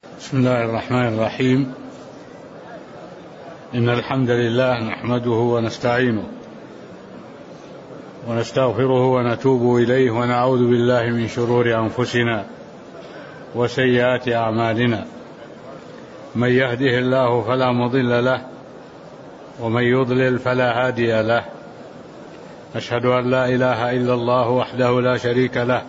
بسم الله الرحمن الرحيم. إن الحمد لله نحمده ونستعينه ونستغفره ونتوب إليه ونعوذ بالله من شرور أنفسنا وسيئات أعمالنا. من يهده الله فلا مضل له ومن يضلل فلا هادي له. أشهد أن لا إله إلا الله وحده لا شريك له،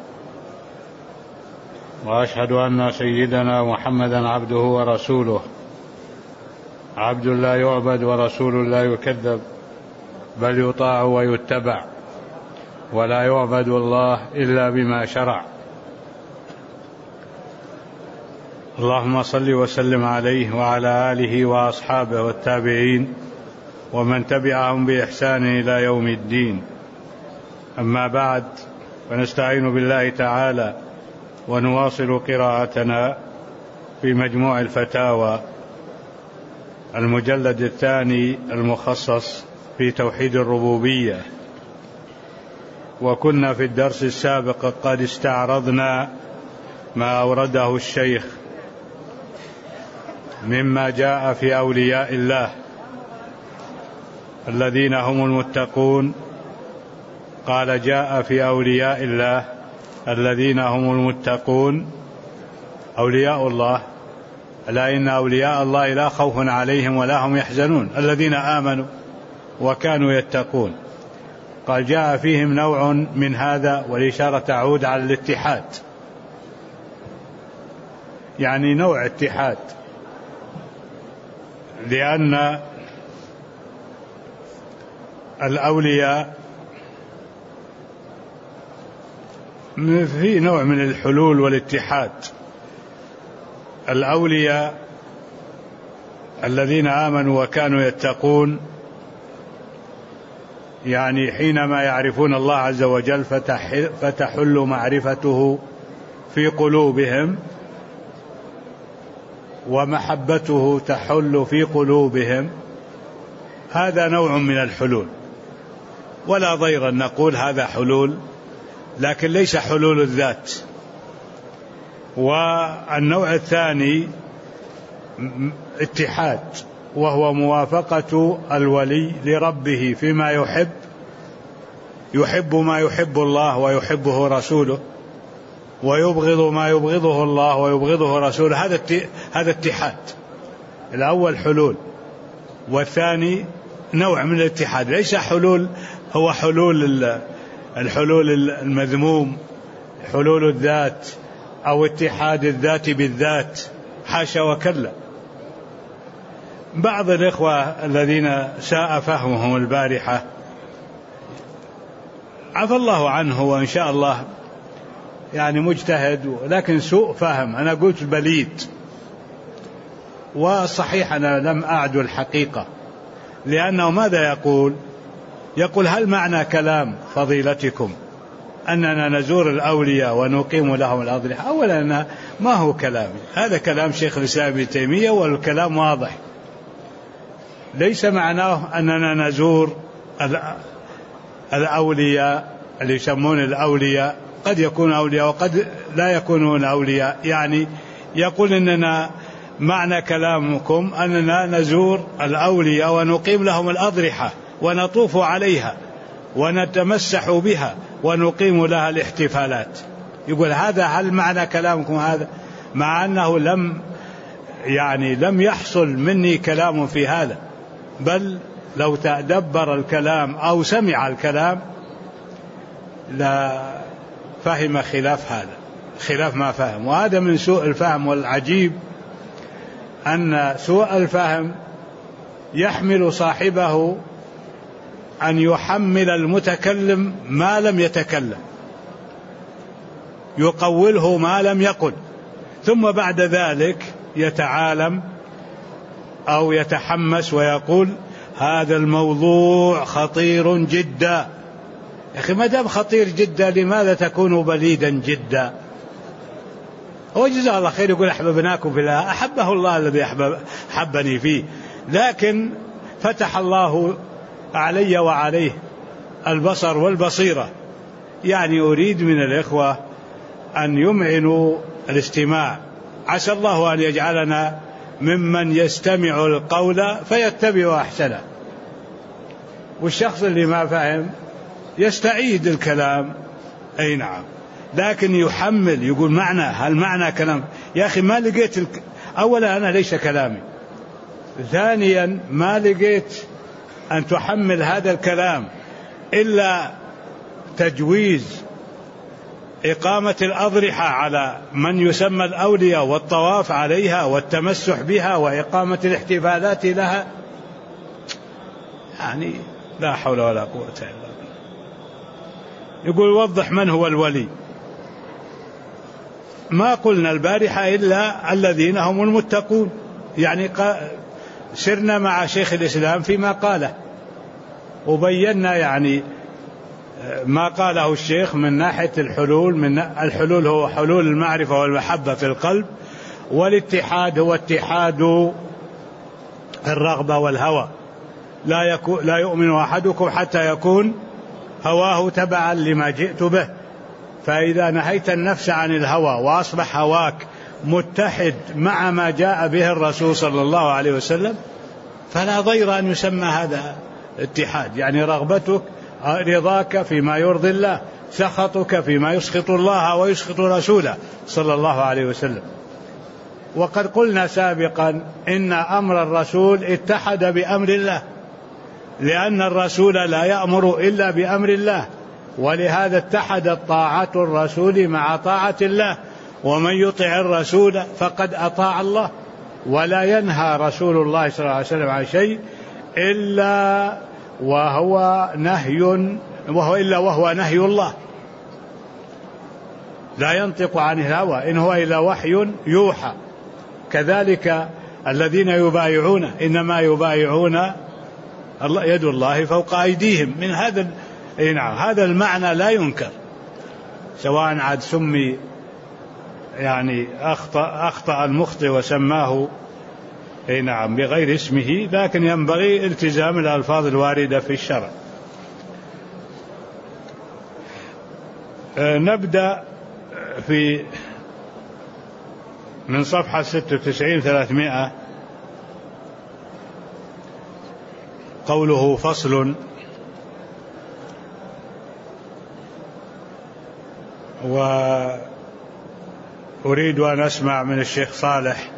وأشهد أن سيدنا محمدا عبده ورسوله، عبد لا يعبد ورسول لا يكذب، بل يطاع ويتبع، ولا يعبد الله إلا بما شرع. اللهم صل وسلم عليه وعلى آله وأصحابه والتابعين ومن تبعهم بإحسان إلى يوم الدين. أما بعد، فنستعين بالله تعالى ونواصل قراءتنا في مجموع الفتاوى المجلد الثاني المخصص في توحيد الربوبية. وكنا في الدرس السابق قد استعرضنا ما أورده الشيخ مما جاء في أولياء الله الذين هم المتقون. قال: جاء في أولياء الله الذين هم المتقون أولياء الله، ألا إن أولياء الله لا خوف عليهم ولا هم يحزنون الذين آمنوا وكانوا يتقون. قال: جاء فيهم نوع من هذا، والإشارة تعود على الاتحاد، يعني نوع اتحاد، لأن الأولياء في نوع من الحلول والاتحاد. الأولياء الذين آمنوا وكانوا يتقون، يعني حينما يعرفون الله عز وجل فتحل معرفته في قلوبهم ومحبته تحل في قلوبهم. هذا نوع من الحلول، ولا ضير أن نقول هذا حلول، لكن ليس حلول الذات. والنوع الثاني اتحاد، وهو موافقة الولي لربه فيما يحب، يحب ما يحب الله ويحبه رسوله، ويبغض ما يبغضه الله ويبغضه رسوله. هذا اتحاد. الأول حلول، والثاني نوع من الاتحاد، ليس حلول هو الحلول المذموم، حلول الذات أو اتحاد الذات بالذات، حاشا وكلا. بعض الإخوة الذين ساء فهمهم البارحة عفى الله عنه وإن شاء الله يعني مجتهد، لكن سوء فهم. أنا قلت بليد، وصحيح أنا لم أعد الحقيقة، لأنه ماذا يقول هل معنى كلام فضيلتكم أننا نزور الأولياء ونقيم لهم الأضرحة؟ أولا ما هو كلامي، هذا كلام شيخ الإسلام ابن تيمية، والكلام واضح. ليس معناه أننا نزور الأولياء اللي يسمون الأولياء، قد يكون أولياء وقد لا يكونون أولياء. يعني يقول إننا معنى كلامكم أننا نزور الأولياء ونقيم لهم الأضرحة ونطوف عليها ونتمسح بها ونقيم لها الاحتفالات. يقول هل معنى كلامكم هذا؟ مع أنه لم يحصل مني كلام في هذا، بل لو تدبر الكلام أو سمع الكلام لا فهم خلاف هذا، خلاف ما فهم. وهذا من سوء الفهم. والعجيب أن سوء الفهم يحمل صاحبه أن يحمل المتكلم ما لم يتكلم، يقوله ما لم يقل، ثم بعد ذلك يتعالم أو يتحمس ويقول هذا الموضوع خطير جدا. يا أخي ما دام خطير جدا لماذا تكون بليدا جدا؟ هو جزاه الله خير يقول أحببناكم في الله، أحبه الله الذي أحبني فيه، لكن فتح الله علي وعليه البصر والبصيرة. يعني أريد من الإخوة أن يمعنوا الاستماع عسى الله أن يجعلنا ممن يستمع القول فيتبع أحسنه. والشخص اللي ما فهم يستعيد الكلام، أي نعم، لكن يحمل يقول معنى، هل معنى كلام؟ يا أخي ما لقيت أولا أنا ليس كلامي، ثانيا ما لقيت أن تحمل هذا الكلام إلا تجويز إقامة الأضرحة على من يسمى الأولياء والطواف عليها والتمسح بها وإقامة الاحتفالات لها، يعني لا حول ولا قوة إلا بالله. يقول وضح من هو الولي. ما قلنا البارحة إلا الذين هم المتقون، يعني سرنا مع شيخ الإسلام فيما قاله وبينا يعني ما قاله الشيخ من ناحية الحلول. من الحلول هو حلول المعرفة والمحبة في القلب، والاتحاد هو اتحاد الرغبة والهوى. لا يؤمن أحدكم حتى يكون هواه تبعا لما جئت به. فإذا نهيت النفس عن الهوى وأصبح هواك متحد مع ما جاء به الرسول صلى الله عليه وسلم فلا ضير أن يسمى هذا اتحاد، يعني رغبتك رضاك فيما يرضي الله، سخطك فيما يسخط الله ويسخط رسوله صلى الله عليه وسلم. وقد قلنا سابقا إن أمر الرسول اتحد بأمر الله، لأن الرسول لا يأمر إلا بأمر الله، ولهذا اتحدت طاعة الرسول مع طاعة الله، ومن يطع الرسول فقد أطاع الله. ولا ينهى رسول الله صلى الله عليه وسلم عن شيء إلا وهو نهي الله، لا ينطق عن الهوى إن هو إلا وحي يوحى. كذلك الذين يبايعون إنما يبايعون يد الله فوق أيديهم. من هذا المعنى لا ينكر، سواء عاد سمي يعني أخطأ المخطئ وسماه بغير اسمه، لكن ينبغي التزام الألفاظ الواردة في الشرع. نبدأ من صفحة 96-300 قوله فصل. وأريد أن أسمع من الشيخ صالح.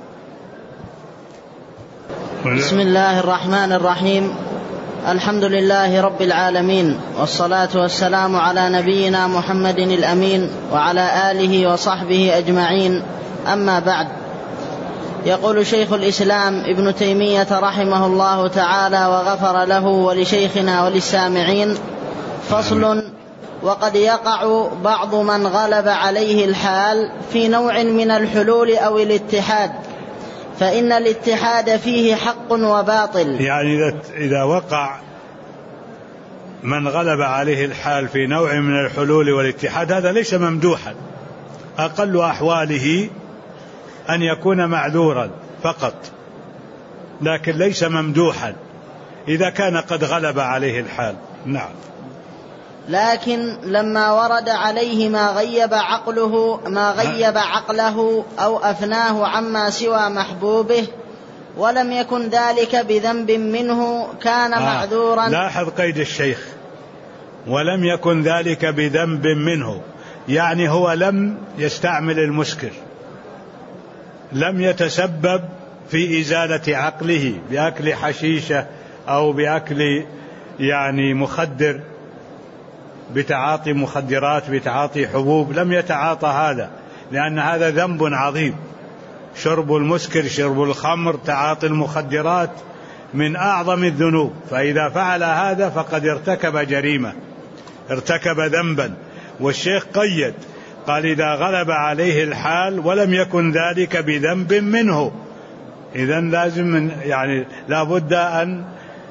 بسم الله الرحمن الرحيم. الحمد لله رب العالمين، والصلاة والسلام على نبينا محمد الأمين وعلى آله وصحبه أجمعين. أما بعد، يقول شيخ الإسلام ابن تيمية رحمه الله تعالى وغفر له ولشيخنا وللسامعين: فصل. وقد يقع بعض من غلب عليه الحال في نوع من الحلول أو الاتحاد، فإن الاتحاد فيه حق وباطل. يعني إذا وقع من غلب عليه الحال في نوع من الحلول والاتحاد هذا ليس ممدوحا، أقل أحواله أن يكون معذورا فقط، لكن ليس ممدوحا إذا كان قد غلب عليه الحال. نعم. لكن لما ورد عليه ما غيب عقله أو أفناه عما سوى محبوبه ولم يكن ذلك بذنب منه كان معذورا. لاحظ قيد الشيخ: ولم يكن ذلك بذنب منه، يعني هو لم يستعمل المسكر، لم يتسبب في إزالة عقله بأكل حشيشة أو بأكل مخدر، بتعاطي مخدرات، بتعاطي حبوب، لم يتعاطى هذا، لأن هذا ذنب عظيم. شرب المسكر، شرب الخمر، تعاطي المخدرات من أعظم الذنوب، فإذا فعل هذا فقد ارتكب جريمة، ارتكب ذنبا. والشيخ قيد، قال: إذا غلب عليه الحال ولم يكن ذلك بذنب منه. إذن لازم لا بد أن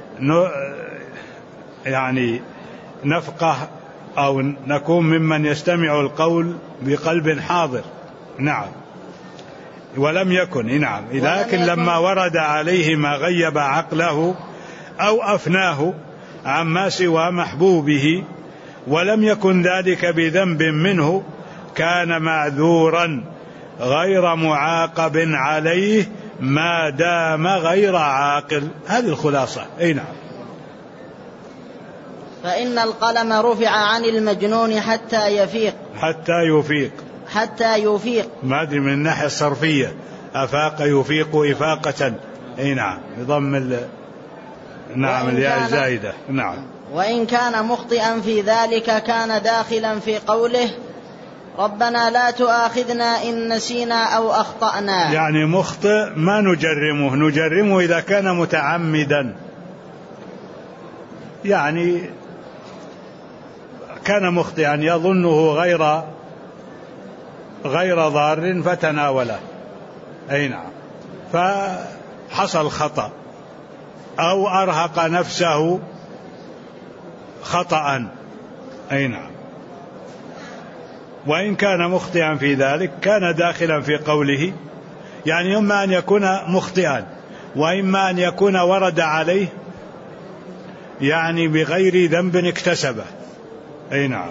نفقه أو نكون ممن يستمع القول بقلب حاضر. نعم. ولم يكن لكن لما ورد عليه ما غيب عقله أو أفناه عما سوى محبوبه ولم يكن ذلك بذنب منه كان معذورا. غير معاقب عليه ما دام غير عاقل. هذه الخلاصة. أي نعم. فإن القلم رفع عن المجنون حتى يفيق. حتى يفيق ما أدري من الناحية الصرفية، أفاق يفيق إفاقة. أي نعم، بضم نعم الياء الزائدة. نعم. وإن كان مخطئا في ذلك كان داخلا في قوله ربنا لا تؤاخذنا إن نسينا أو أخطأنا. يعني مخطئ ما نجرمه إذا كان متعمدا، يعني كان مخطئا يظنه غير ضار فتناوله. أي نعم، فحصل خطأ أو أرهق نفسه خطأ. أي نعم. وإن كان مخطئا في ذلك كان داخلا في قوله، يعني إما أن يكون مخطئا وإما أن يكون ورد عليه يعني بغير ذنب اكتسبه. أي نعم.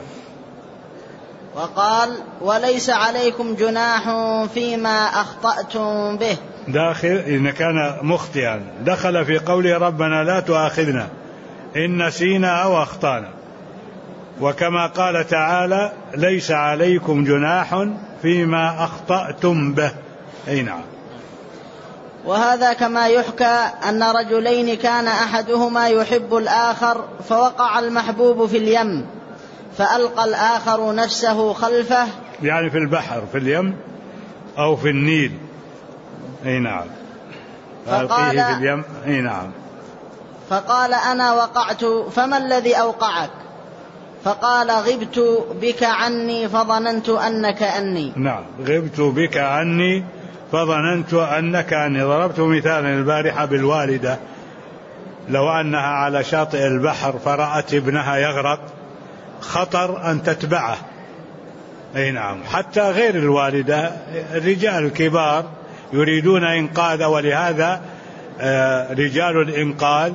وقال وليس عليكم جناح فيما أخطأتم به. داخل إن كان مخطئا دخل في قوله ربنا لا تؤاخذنا إن نسينا أو أخطأنا، وكما قال تعالى ليس عليكم جناح فيما أخطأتم به. أي نعم. وهذا كما يحكى أن رجلين كان أحدهما يحب الآخر فوقع المحبوب في اليم فألقى الآخر نفسه خلفه، يعني في البحر، في اليم أو في النيل. أي نعم. فألقيه في اليم. أي نعم. فقال أنا وقعت فما الذي أوقعك؟ فقال غبت بك عني فظننت أنك أني. نعم، غبت بك عني فظننت أنك أني. ضربت مثالا البارحة بالوالدة، لو أنها على شاطئ البحر فرأت ابنها يغرق خطر أن تتبعه. أي نعم. حتى غير الوالدة، الرجال الكبار يريدون إنقاذ، ولهذا رجال الإنقاذ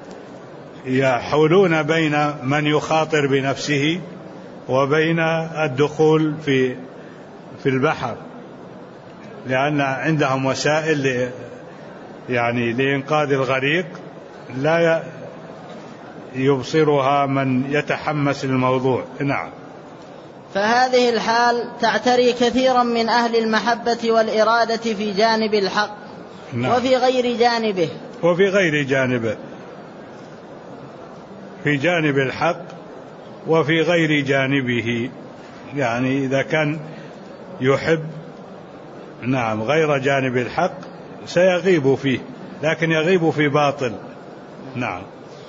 يحولون بين من يخاطر بنفسه وبين الدخول في البحر، لأن عندهم وسائل يعني لإنقاذ الغريق لا يبصرها من يتحمس الموضوع. نعم. فهذه الحال تعتري كثيرا من أهل المحبة والإرادة في جانب الحق. نعم. وفي غير جانبه، في جانب الحق وفي غير جانبه. يعني إذا كان يحب نعم غير جانب الحق سيغيب فيه، لكن يغيب في باطل. نعم.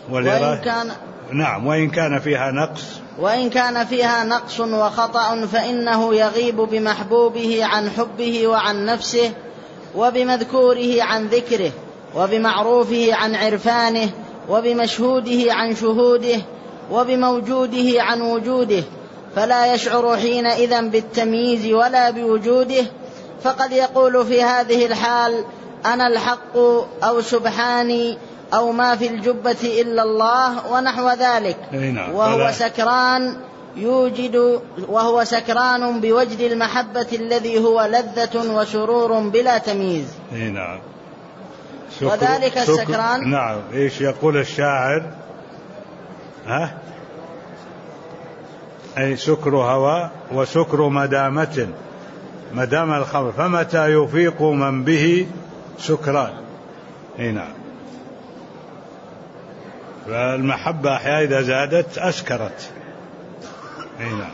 وإن كان فيها نقص وخطأ فإنه يغيب بمحبوبه عن حبه وعن نفسه، وبمذكوره عن ذكره، وبمعروفه عن عرفانه، وبمشهوده عن شهوده، وبموجوده عن وجوده، فلا يشعر حينئذ بالتمييز ولا بوجوده. فقد يقول في هذه الحال أنا الحق أو سبحاني أو ما في الجبة إلا الله ونحو ذلك، وهو سكران بوجد المحبة الذي هو لذة وسرور بلا تمييز. نعم. وذلك السكران. نعم. إيش يقول الشاعر؟ أي سكر هوى وسكر مدامة، مدام الخمر، فمتى يفيق من به سكران. نعم. فالمحبة أحيانا إذا زادت أسكرت. نعم.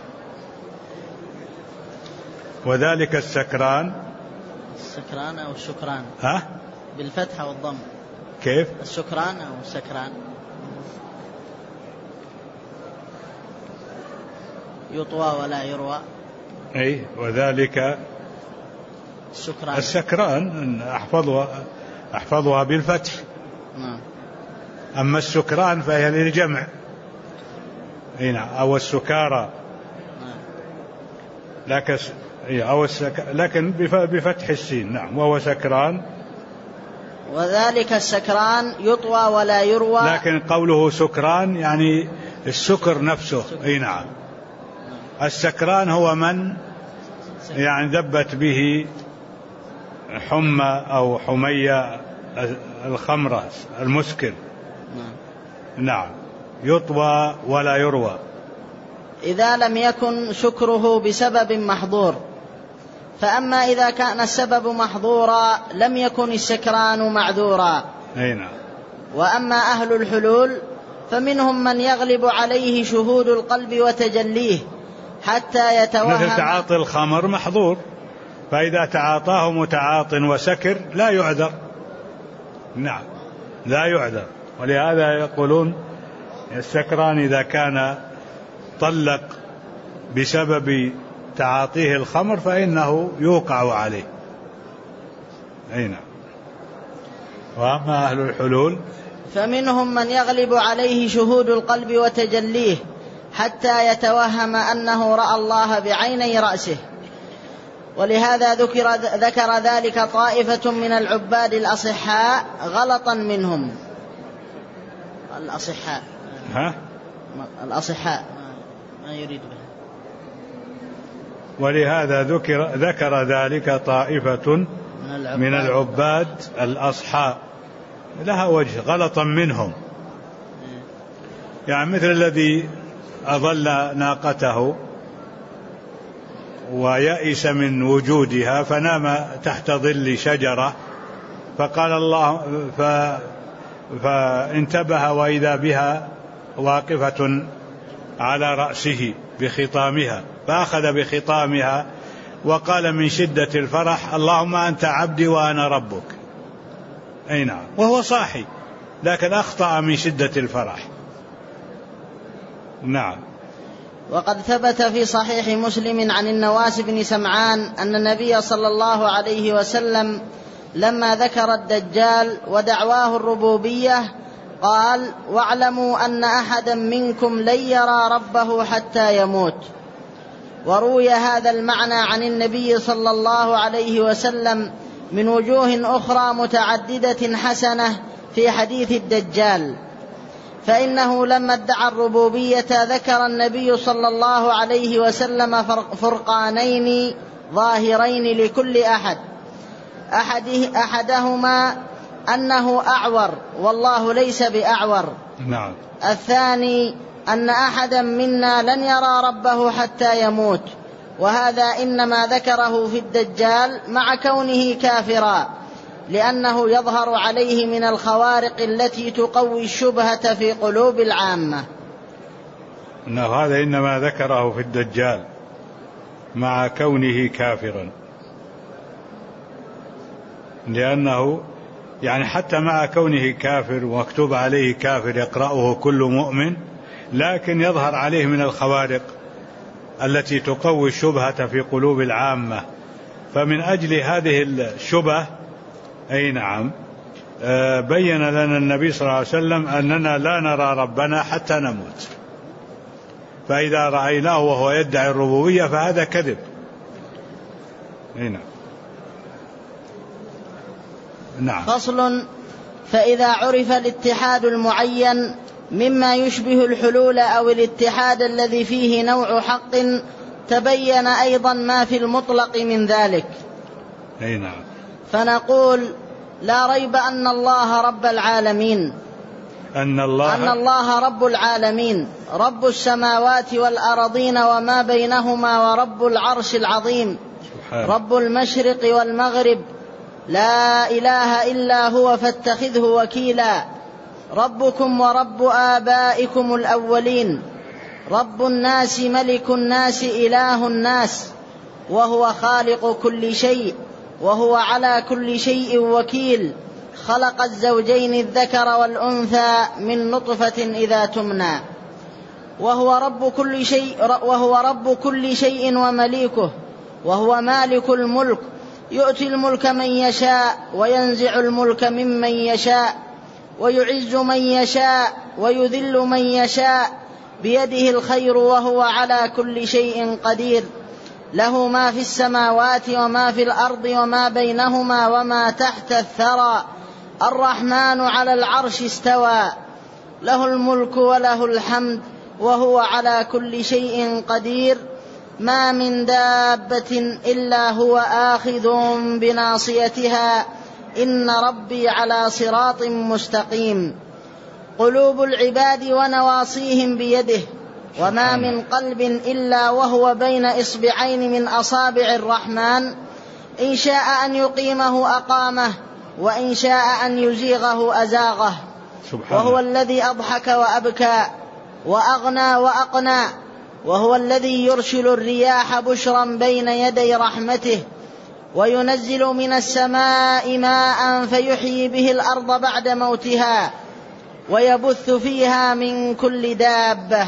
وذلك السكران أو السكران بالفتح والضم. كيف؟ السكران أو السكران يطوى ولا يروى. أي وذلك السكران أحفظها بالفتح. أما السكران فهي للجمع. أو السكارى، لكن بفتح السين. نعم. وهو سكران. وذلك السكران يطوى ولا يروى، لكن قوله سكران يعني السكر نفسه. نعم. السكران هو من يعني دبت به حمى أو حمية الخمرة المسكر. نعم، يطوى ولا يروى إذا لم يكن سكره بسبب محظور. فأما إذا كان السبب محظورا لم يكن السكران معذورا. نعم. وأما أهل الحلول فمنهم من يغلب عليه شهود القلب وتجليه حتى يتوهم، مثل تعاطي الخمر محظور، فإذا تعاطاه متعاط وسكر لا يعذر. نعم، لا يعذر. ولهذا يقولون السكران إذا كان طلق بسبب تعاطيه الخمر فإنه يوقع عليه. نعم. وأما أهل الحلول فمنهم من يغلب عليه شهود القلب وتجليه حتى يتوهم أنه رأى الله بعيني رأسه. ولهذا ذكر ذلك طائفة من العباد الأصحاء غلطا منهم. الأصحاء ما يريد به. ولهذا ذكر ذلك طائفة من العباد الأصحاء لها وجه غلطا منهم، يعني مثل الذي أضل ناقته ويأس من وجودها فنام تحت ظل شجرة، فقال الله فانتبه وإذا بها واقفة على رأسه بخطامها، فأخذ بخطامها وقال من شدة الفرح اللهم أنت عبدي وأنا ربك. أي نعم، وهو صاحي لكن أخطأ من شدة الفرح. نعم. وقد ثبت في صحيح مسلم عن النواس بن سمعان أن النبي صلى الله عليه وسلم لما ذكر الدجال ودعواه الربوبية قال واعلموا أن أحدا منكم لن يرى ربه حتى يموت. وروي هذا المعنى عن النبي صلى الله عليه وسلم من وجوه أخرى متعددة حسنة في حديث الدجال، فإنه لما ادعى الربوبية ذكر النبي صلى الله عليه وسلم فرقانين ظاهرين لكل أحدهما أنه أعور والله ليس بأعور. نعم. الثاني أن أحدا منا لن يرى ربه حتى يموت، وهذا إنما ذكره في الدجال مع كونه كافرا لأنه يظهر عليه من الخوارق التي تقوي الشبهة في قلوب العامة. هذا إنما ذكره في الدجال مع كونه كافرا، لأنه يعني حتى مع كونه كافر ومكتوب عليه كافر يقرأه كل مؤمن، لكن يظهر عليه من الخوارق التي تقوي الشبهة في قلوب العامة. فمن أجل هذه الشبهة أي نعم بين لنا النبي صلى الله عليه وسلم أننا لا نرى ربنا حتى نموت، فإذا رأيناه وهو يدعي الربوبية فهذا كذب. نعم. فصل. فإذا عرف الاتحاد المعين مما يشبه الحلول أو الاتحاد الذي فيه نوع حق تبين أيضا ما في المطلق من ذلك. نعم. فنقول لا ريب أن الله رب العالمين، أن الله رب العالمين، رب السماوات والأرضين وما بينهما، ورب العرش العظيم، رب المشرق والمغرب، لا إله إلا هو فاتخذه وكيلا، ربكم ورب آبائكم الأولين، رب الناس ملك الناس إله الناس، وهو خالق كل شيء، وهو على كل شيء وكيل، خلق الزوجين الذكر والأنثى من نطفة إذا تمنى، وهو رب كل شيء ومليكه، وهو مالك الملك، يؤتي الملك من يشاء وينزع الملك ممن يشاء، ويعز من يشاء ويذل من يشاء، بيده الخير وهو على كل شيء قدير، له ما في السماوات وما في الأرض وما بينهما وما تحت الثرى، الرحمن على العرش استوى، له الملك وله الحمد وهو على كل شيء قدير، ما من دابة إلا هو آخذ بناصيتها إن ربي على صراط مستقيم. قلوب العباد ونواصيهم بيده، وما من قلب إلا وهو بين إصبعين من أصابع الرحمن، إن شاء أن يقيمه أقامه، وإن شاء أن يزيغه أزاغه. وهو الذي أضحك وأبكى وأغنى وأقنى، وهو الذي يرسل الرياح بشرا بين يدي رحمته، وينزل من السماء ماء فيحيي به الأرض بعد موتها، ويبث فيها من كل دابة.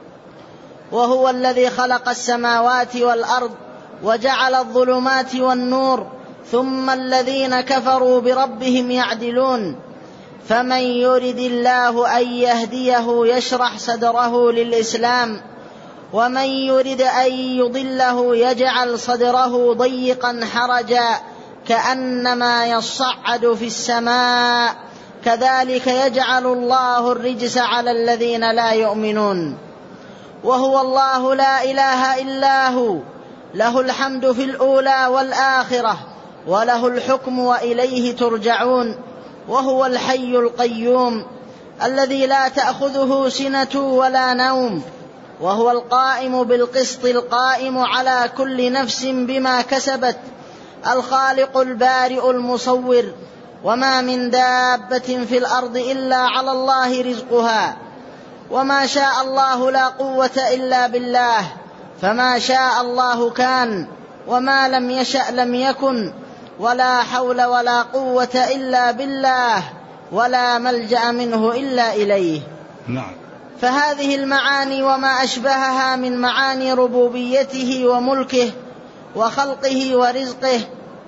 وهو الذي خلق السماوات والأرض وجعل الظلمات والنور، ثم الذين كفروا بربهم يعدلون. فمن يرد الله أن يهديه يشرح صدره للإسلام، ومن يرد أن يضله يجعل صدره ضيقا حرجا كأنما يصعد في السماء، كذلك يجعل الله الرجس على الذين لا يؤمنون. وهو الله لا إله إلا هو، له الحمد في الأولى والآخرة، وله الحكم وإليه ترجعون. وهو الحي القيوم الذي لا تأخذه سنة ولا نوم، وهو القائم بالقسط القائم على كل نفس بما كسبت، الخالق البارئ المصور. وما من دابة في الأرض إلا على الله رزقها، وما شاء الله لا قوة إلا بالله، فما شاء الله كان، وما لم يشأ لم يكن، ولا حول ولا قوة إلا بالله، ولا ملجأ منه إلا إليه. نعم. فهذه المعاني وما أشبهها من معاني ربوبيته وملكه وخلقه ورزقه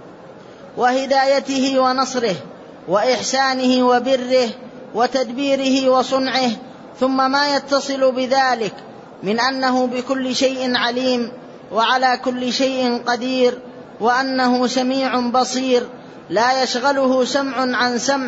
وهدايته ونصره وإحسانه وبره وتدبيره وصنعه، ثم ما يتصل بذلك من أنه بكل شيء عليم، وعلى كل شيء قدير، وأنه سميع بصير، لا يشغله سمع عن سمع،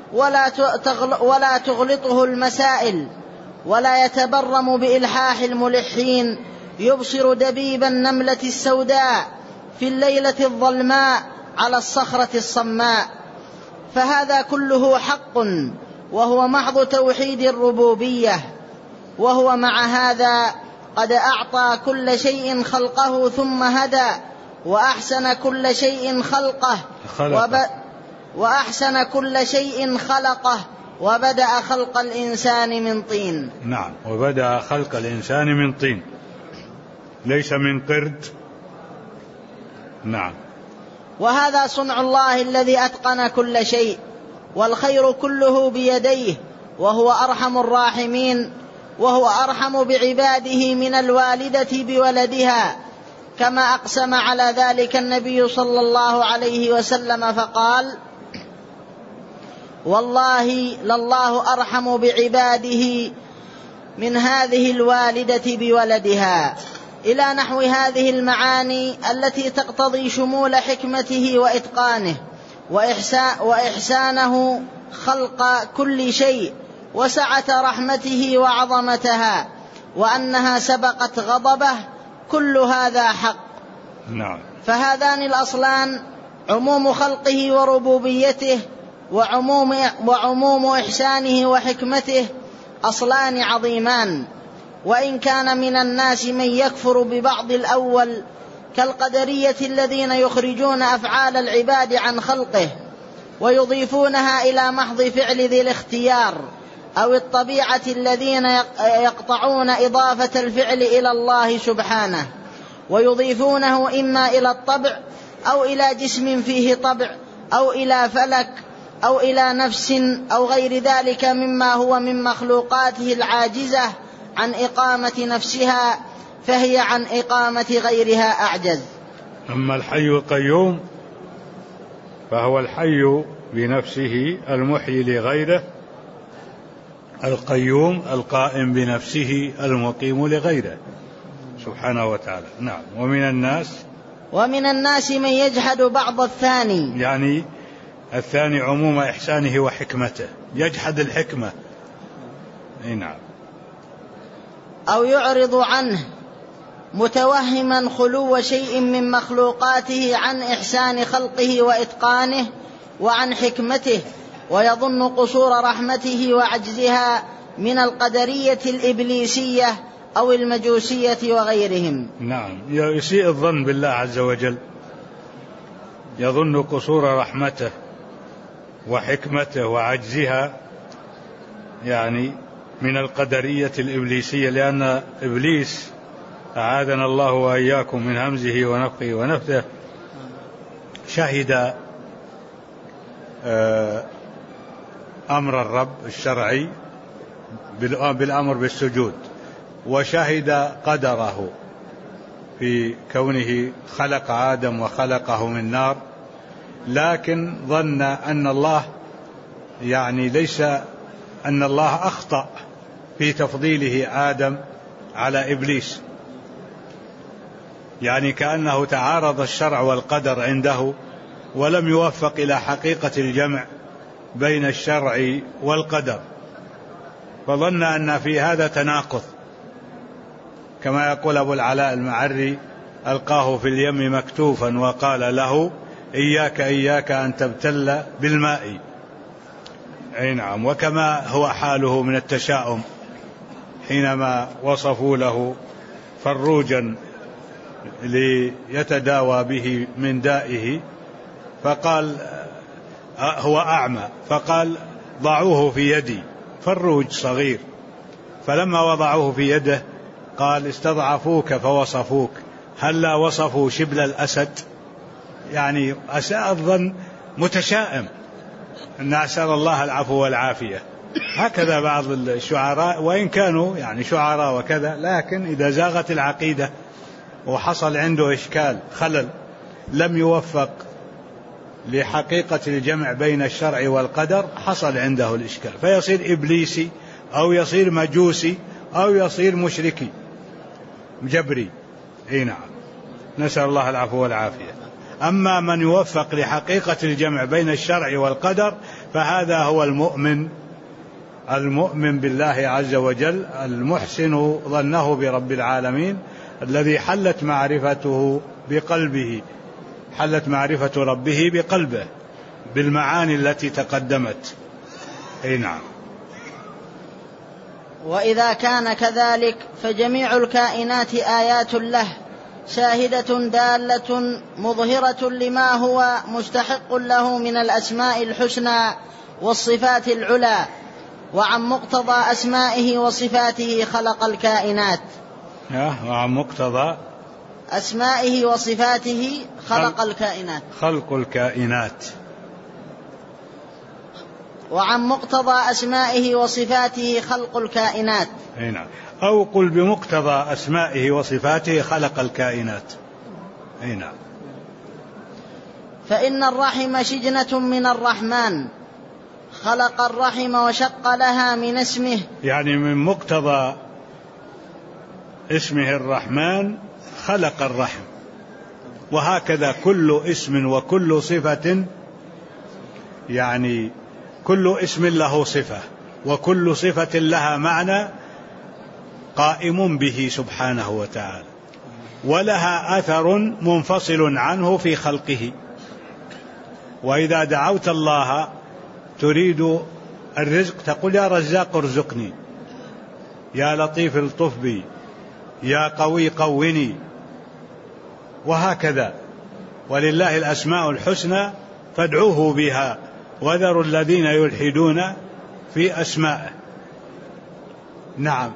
ولا تغلطه المسائل، ولا يتبرم بإلحاح الملحين، يبصر دبيب النملة السوداء في الليلة الظلماء على الصخرة الصماء. فهذا كله حق، وهو محض توحيد الربوبية. وهو مع هذا قد أعطى كل شيء خلقه ثم هدى، وأحسن كل شيء خلقه وبدأ خلق الإنسان من طين. نعم، وبدأ خلق الإنسان من طين، ليس من قرد. نعم. وهذا صنع الله الذي أتقن كل شيء، والخير كله بيديه، وهو أرحم الراحمين، وهو أرحم بعباده من الوالدة بولدها، كما أقسم على ذلك النبي صلى الله عليه وسلم فقال: والله لله أرحم بعباده من هذه الوالدة بولدها، إلى نحو هذه المعاني التي تقتضي شمول حكمته وإتقانه وإحسانه خلق كل شيء، وسعة رحمته وعظمتها، وأنها سبقت غضبه. كل هذا حق. نعم. فهذان الأصلان عموم خلقه وربوبيته وعموم إحسانه وحكمته أصلان عظيمان. وإن كان من الناس من يكفر ببعض الأول كالقدرية الذين يخرجون أفعال العباد عن خلقه ويضيفونها إلى محض فعل ذي الاختيار، أو الطبيعة الذين يقطعون إضافة الفعل إلى الله سبحانه ويضيفونه إما إلى الطبع أو إلى جسم فيه طبع أو إلى فلك أو إلى نفس أو غير ذلك مما هو من مخلوقاته العاجزة عن إقامة نفسها، فهي عن إقامة غيرها أعجز. أما الحي القيوم فهو الحي بنفسه المحيي لغيره، القيوم القائم بنفسه المقيم لغيره سبحانه وتعالى. نعم. ومن الناس من يجحد بعض الثاني، يعني الثاني عموم إحسانه وحكمته، يجحد الحكمة. نعم. أو يعرض عنه متوهما خلو شيء من مخلوقاته عن إحسان خلقه وإتقانه وعن حكمته، ويظن قصور رحمته وعجزها من القدرية الإبليسية أو المجوسية وغيرهم. نعم، يسيء الظن بالله عز وجل، يظن قصور رحمته وحكمته وعجزها، يعني من القدرية الإبليسية، لأن إبليس أعاذنا الله وإياكم من همزه ونفخه ونفثه شهد أمر الرب الشرعي بالأمر بالسجود، وشهد قدره في كونه خلق آدم وخلقه من نار، لكن ظن أن الله يعني ليس أن الله أخطأ في تفضيله آدم على إبليس، يعني كأنه تعارض الشرع والقدر عنده ولم يوفق إلى حقيقة الجمع بين الشرع والقدر، فظن أن في هذا تناقض، كما يقول أبو العلاء المعري: ألقاه في اليم مكتوفا وقال له إياك إياك أن تبتل بالماء. أي نعم. وكما هو حاله من التشاؤم حينما وصفوا له فروجا ليتداوى به من دائه، فقال هو أعمى، فقال ضعوه في يدي، فروج صغير، فلما وضعوه في يده قال استضعفوك فوصفوك، هلا وصفوا شبل الأسد، يعني أساء الظن، متشائم، أن أسأل الله العفو والعافية. هكذا بعض الشعراء، وإن كانوا يعني شعراء وكذا، لكن إذا زاغت العقيدة وحصل عنده إشكال خلل لم يوفق لحقيقة الجمع بين الشرع والقدر، حصل عنده الإشكال، فيصير إبليسي أو يصير مجوسي أو يصير مشركي جبري. أي نعم، نسأل الله العفو والعافية. أما من يوفق لحقيقة الجمع بين الشرع والقدر فهذا هو المؤمن بالله عز وجل، المحسن ظنه برب العالمين، الذي حلت معرفته بقلبه، حلت معرفة ربه بقلبه بالمعاني التي تقدمت. أي نعم. وإذا كان كذلك فجميع الكائنات آيات له شاهدة دالة مظهرة لما هو مستحق له من الأسماء الحسنى والصفات العلى، وعن مقتضى أسمائه وصفاته خلق الكائنات. وعن مقتضى أسمائه وصفاته خلق الكائنات، خلق الكائنات. وعن مقتضى أسمائه وصفاته خلق الكائنات. نعم. أو قل بمقتضى أسمائه وصفاته خلق الكائنات. نعم. فإن الرحم شجنة من الرحمن، خلق الرحم وشق لها من اسمه، يعني من مقتضى اسمه الرحمن خلق الرحم، وهكذا كل اسم وكل صفة، يعني كل اسم له صفة وكل صفة لها معنى قائم به سبحانه وتعالى، ولها أثر منفصل عنه في خلقه. وإذا دعوت الله تريد الرزق تقول يا رزاق ارزقني، يا لطيف الطف بي، يا قوي قوني، وهكذا. ولله الأسماء الحسنى فادعوه بها وذروا الذين يلحدون في أسمائه. نعم.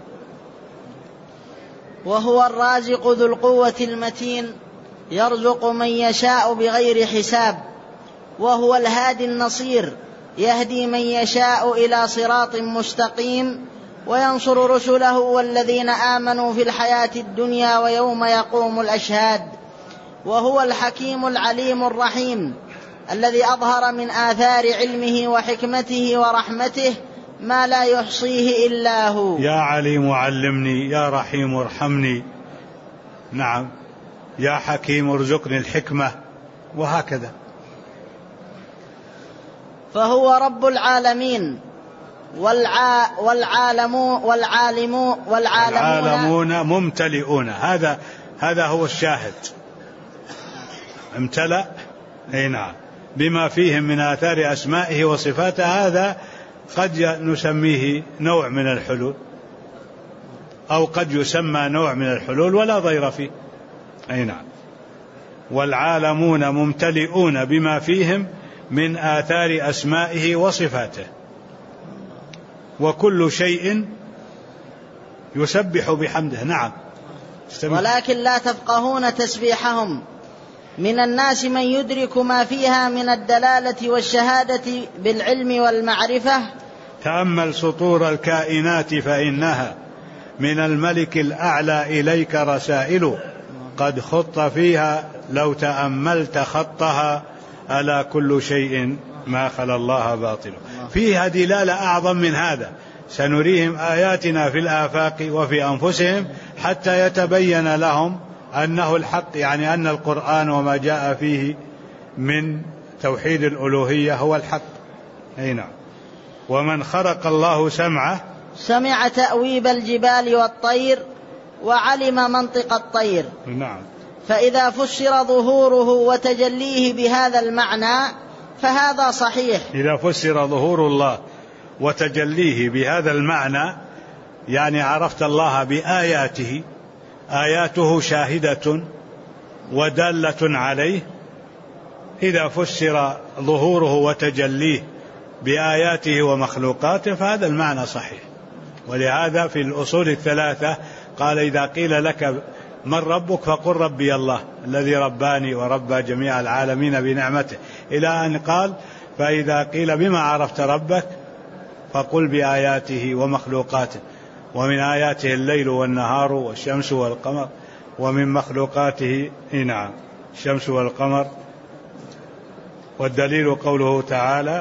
وهو الرازق ذو القوة المتين، يرزق من يشاء بغير حساب، وهو الهادي النصير، يهدي من يشاء إلى صراط مستقيم، وينصر رسله والذين آمنوا في الحياة الدنيا ويوم يقوم الأشهاد. وهو الحكيم العليم الرحيم، الذي أظهر من آثار علمه وحكمته ورحمته ما لا يحصيه إلا هو. يا عليم علمني، يا رحيم ارحمني. نعم. يا حكيم ارزقني الحكمة، وهكذا. فهو رب العالمين، والعالمون ممتلئون. هذا هو الشاهد، امتلأ نعم بما فيهم من آثار أسمائه وصفاته. هذا قد نسميه نوع من الحلول، أو قد يسمى نوع من الحلول ولا ضير فيه. نعم. والعالمون ممتلئون بما فيهم من آثار أسمائه وصفاته، وكل شيء يسبح بحمده. نعم. ولكن لا تفقهون تسبيحهم. من الناس من يدرك ما فيها من الدلالة والشهادة بالعلم والمعرفة. تأمل سطور الكائنات فإنها من الملك الأعلى إليك رسائل، قد خط فيها لو تأملت خطها، ألا كل شيء ما خلا الله باطل. فيها دلالة أعظم من هذا، سنريهم آياتنا في الآفاق وفي أنفسهم حتى يتبين لهم أنه الحق، يعني أن القرآن وما جاء فيه من توحيد الألوهية هو الحق. نعم. ومن خرق الله سمعه سمع تأويب الجبال والطير وعلم منطق الطير. نعم. فإذا فسر ظهوره وتجليه بهذا المعنى فهذا صحيح. إذا فسر ظهور الله وتجليه بهذا المعنى، يعني عرفت الله بآياته، آياته شاهدة ودالة عليه. إذا فسر ظهوره وتجليه بآياته ومخلوقاته فهذا المعنى صحيح. ولهذا في الأصول الثلاثة قال: إذا قيل لك من ربك فقل ربي الله الذي رباني وربى جميع العالمين بنعمته، إلى أن قال: فإذا قيل بما عرفت ربك فقل بآياته ومخلوقاته، ومن آياته الليل والنهار والشمس والقمر، ومن مخلوقاته نعم الشمس والقمر. والدليل قوله تعالى: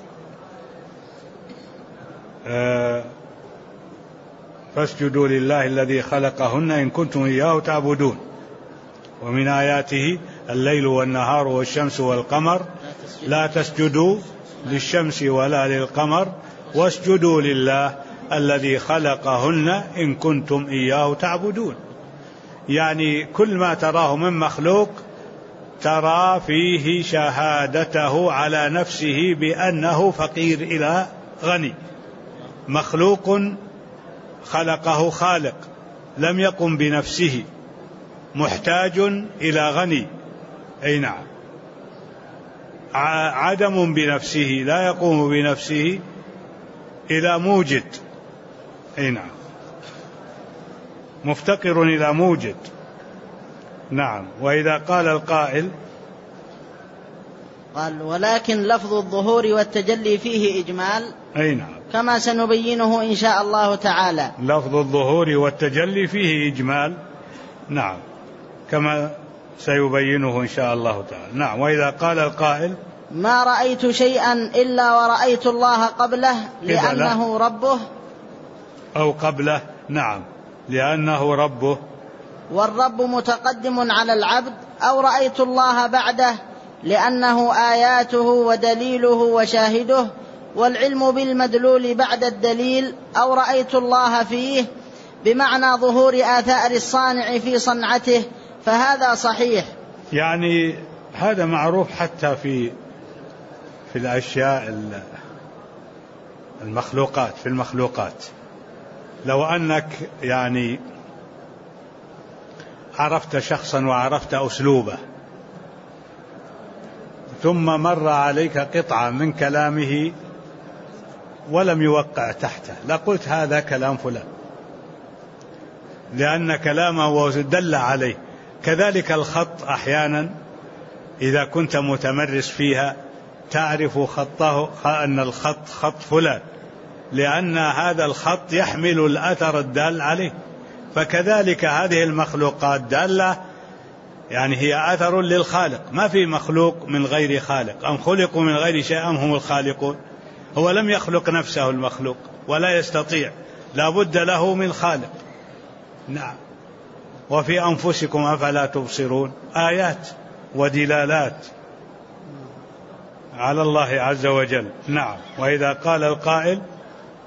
فاسجدوا لله الذي خلقهن إن كنتم إياه تعبدون. ومن آياته الليل والنهار والشمس والقمر، لا تسجدوا للشمس ولا للقمر واسجدوا لله الذي خلقهن إن كنتم إياه تعبدون. يعني كل ما تراه من مخلوق ترى فيه شهادته على نفسه بأنه فقير إلى غني. مخلوق خلقه خالق، لم يقم بنفسه، محتاج إلى غني. أي نعم. عدم بنفسه، لا يقوم بنفسه، إلى موجد. أي نعم. مفتقر إلى موجد. نعم. وإذا قال القائل قال: ولكن لفظ الظهور والتجلي فيه إجمال. أي نعم. كما سنبينه إن شاء الله تعالى. لفظ الظهور والتجلي فيه إجمال. نعم. كما سيبينه إن شاء الله تعالى. نعم. وإذا قال القائل: ما رأيت شيئا إلا ورأيت الله قبله لأنه ربه، أو قبله. نعم. لأنه ربه، والرب متقدم على العبد. أو رأيت الله بعده لأنه آياته ودليله وشاهده، والعلم بالمدلول بعد الدليل. أو رأيت الله فيه بمعنى ظهور آثار الصانع في صنعته، فهذا صحيح. يعني هذا معروف حتى في الأشياء المخلوقات. في المخلوقات لو أنك يعني عرفت شخصا وعرفت أسلوبه، ثم مر عليك قطعة من كلامه ولم يوقع تحته، لقلت هذا كلام فلان، لأن كلامه دل عليه. كذلك الخط أحيانا إذا كنت متمرس فيها تعرف خطه أن الخط خط فلان، لأن هذا الخط يحمل الأثر الدال عليه. فكذلك هذه المخلوقات دالة، يعني هي أثر للخالق. ما في مخلوق من غير خالق. أم خلقوا من غير شيء أم هم الخالقون. هو لم يخلق نفسه المخلوق ولا يستطيع، لا بد له من خالق. نعم. وفي أنفسكم أفلا تبصرون، آيات ودلالات على الله عز وجل. نعم. وإذا قال القائل: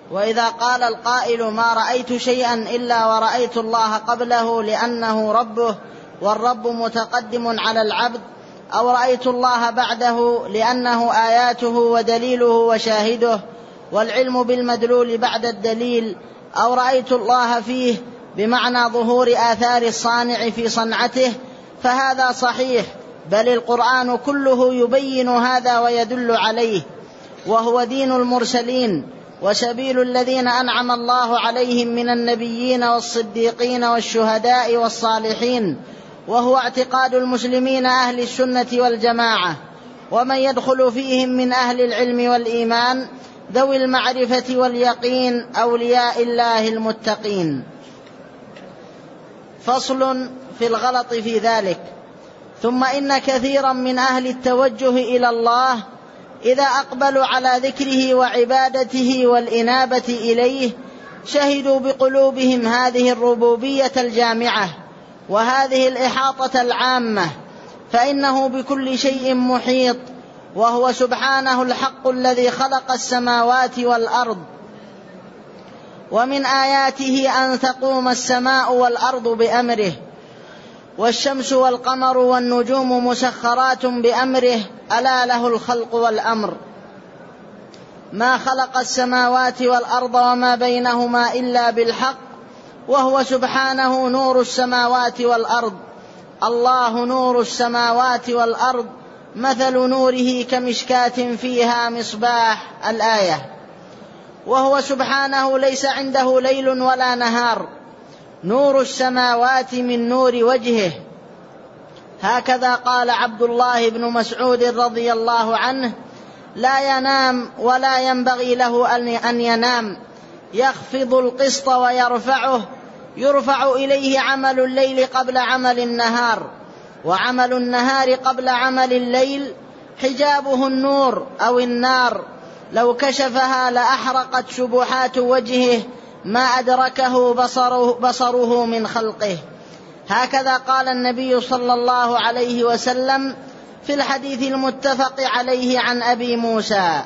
وإذا قال القائل ما رأيت شيئا إلا ورأيت الله قبله لأنه ربه والرب متقدم على العبد، أو رأيت الله بعده لأنه آياته ودليله وشاهده والعلم بالمدلول بعد الدليل، أو رأيت الله فيه بمعنى ظهور آثار الصانع في صنعته، فهذا صحيح، بل القرآن كله يبين هذا ويدل عليه، وهو دين المرسلين وسبيل الذين أنعم الله عليهم من النبيين والصديقين والشهداء والصالحين، وهو اعتقاد المسلمين أهل السنة والجماعة، ومن يدخل فيهم من أهل العلم والإيمان ذوي المعرفة واليقين أولياء الله المتقين. فصل في الغلط في ذلك. ثم إن كثيرا من أهل التوجه إلى الله إذا أقبلوا على ذكره وعبادته والإنابة إليه شهدوا بقلوبهم هذه الربوبية الجامعة وهذه الإحاطة العامة، فإنه بكل شيء محيط، وهو سبحانه الحق الذي خلق السماوات والأرض، ومن آياته أن تقوم السماء والأرض بأمره، والشمس والقمر والنجوم مسخرات بأمره، ألا له الخلق والأمر. ما خلق السماوات والأرض وما بينهما إلا بالحق، وهو سبحانه نور السماوات والأرض. الله نور السماوات والأرض، مثل نوره كمشكاة فيها مصباح، الآية. وهو سبحانه ليس عنده ليل ولا نهار، نور السماوات من نور وجهه. هكذا قال عبد الله بن مسعود رضي الله عنه: لا ينام ولا ينبغي له أن ينام، يخفض القسط ويرفعه، يرفع إليه عمل الليل قبل عمل النهار، وعمل النهار قبل عمل الليل، حجابه النور أو النار، لو كشفها لأحرقت شبحات وجهه ما أدركه بصره من خلقه. هكذا قال النبي صلى الله عليه وسلم في الحديث المتفق عليه عن أبي موسى.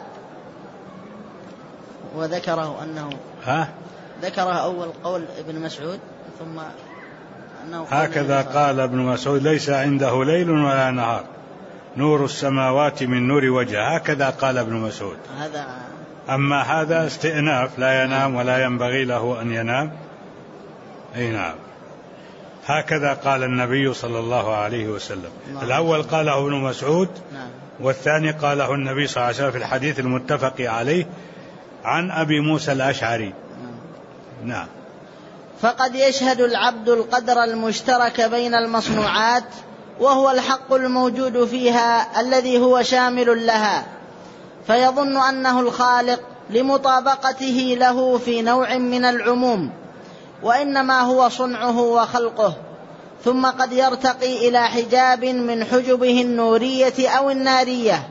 وذكره أنه ذكره أول قول ابن مسعود، ثم أنه هكذا قال ابن مسعود: ليس عنده ليل ولا نهار، نور السماوات من نور وجهه. هكذا قال ابن مسعود. أما هذا استئناف، لا ينام ولا ينبغي له أن ينام. أي نعم، هكذا قال النبي صلى الله عليه وسلم. الأول قاله ابن مسعود، والثاني قاله النبي صلى الله عليه وسلم في الحديث المتفق عليه عن أبي موسى الأشعري. نعم. فقد يشهد العبد القدر المشترك بين المصنوعات، وهو الحق الموجود فيها الذي هو شامل لها، فيظن أنه الخالق لمطابقته له في نوع من العموم، وإنما هو صنعه وخلقه. ثم قد يرتقي إلى حجاب من حجبه النورية أو النارية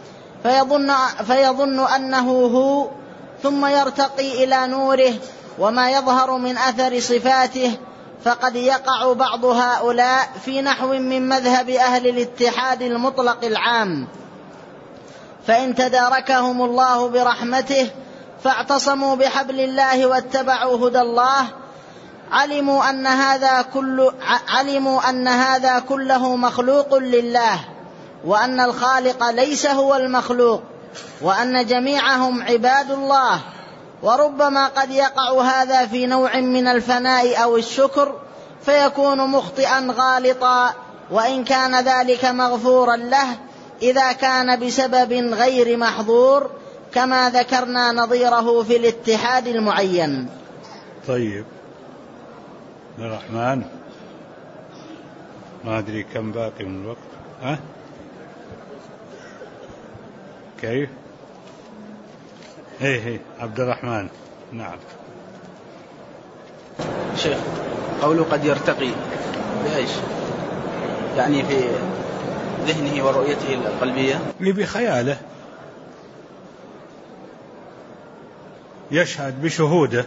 فيظن أنه هو، ثم يرتقي إلى نوره وما يظهر من أثر صفاته. فقد يقع بعض هؤلاء في نحو من مذهب أهل الاتحاد المطلق العام، فإن تداركهم الله برحمته فاعتصموا بحبل الله واتبعوا هدى الله، علموا أن هذا كله مخلوق لله، وأن الخالق ليس هو المخلوق، وأن جميعهم عباد الله. وربما قد يقع هذا في نوع من الفناء أو الشكر، فيكون مخطئا غالطا، وإن كان ذلك مغفورا له إذا كان بسبب غير محظور، كما ذكرنا نظيره في الاتحاد المعين. طيب الرحمن، ما أدري كم باقي من الوقت. كيف؟ إيه عبد الرحمن. نعم شيخ، قوله قد يرتقي بإيش؟ يعني في ذهنه ورؤيته القلبية، بخياله، يشهد بشهوده.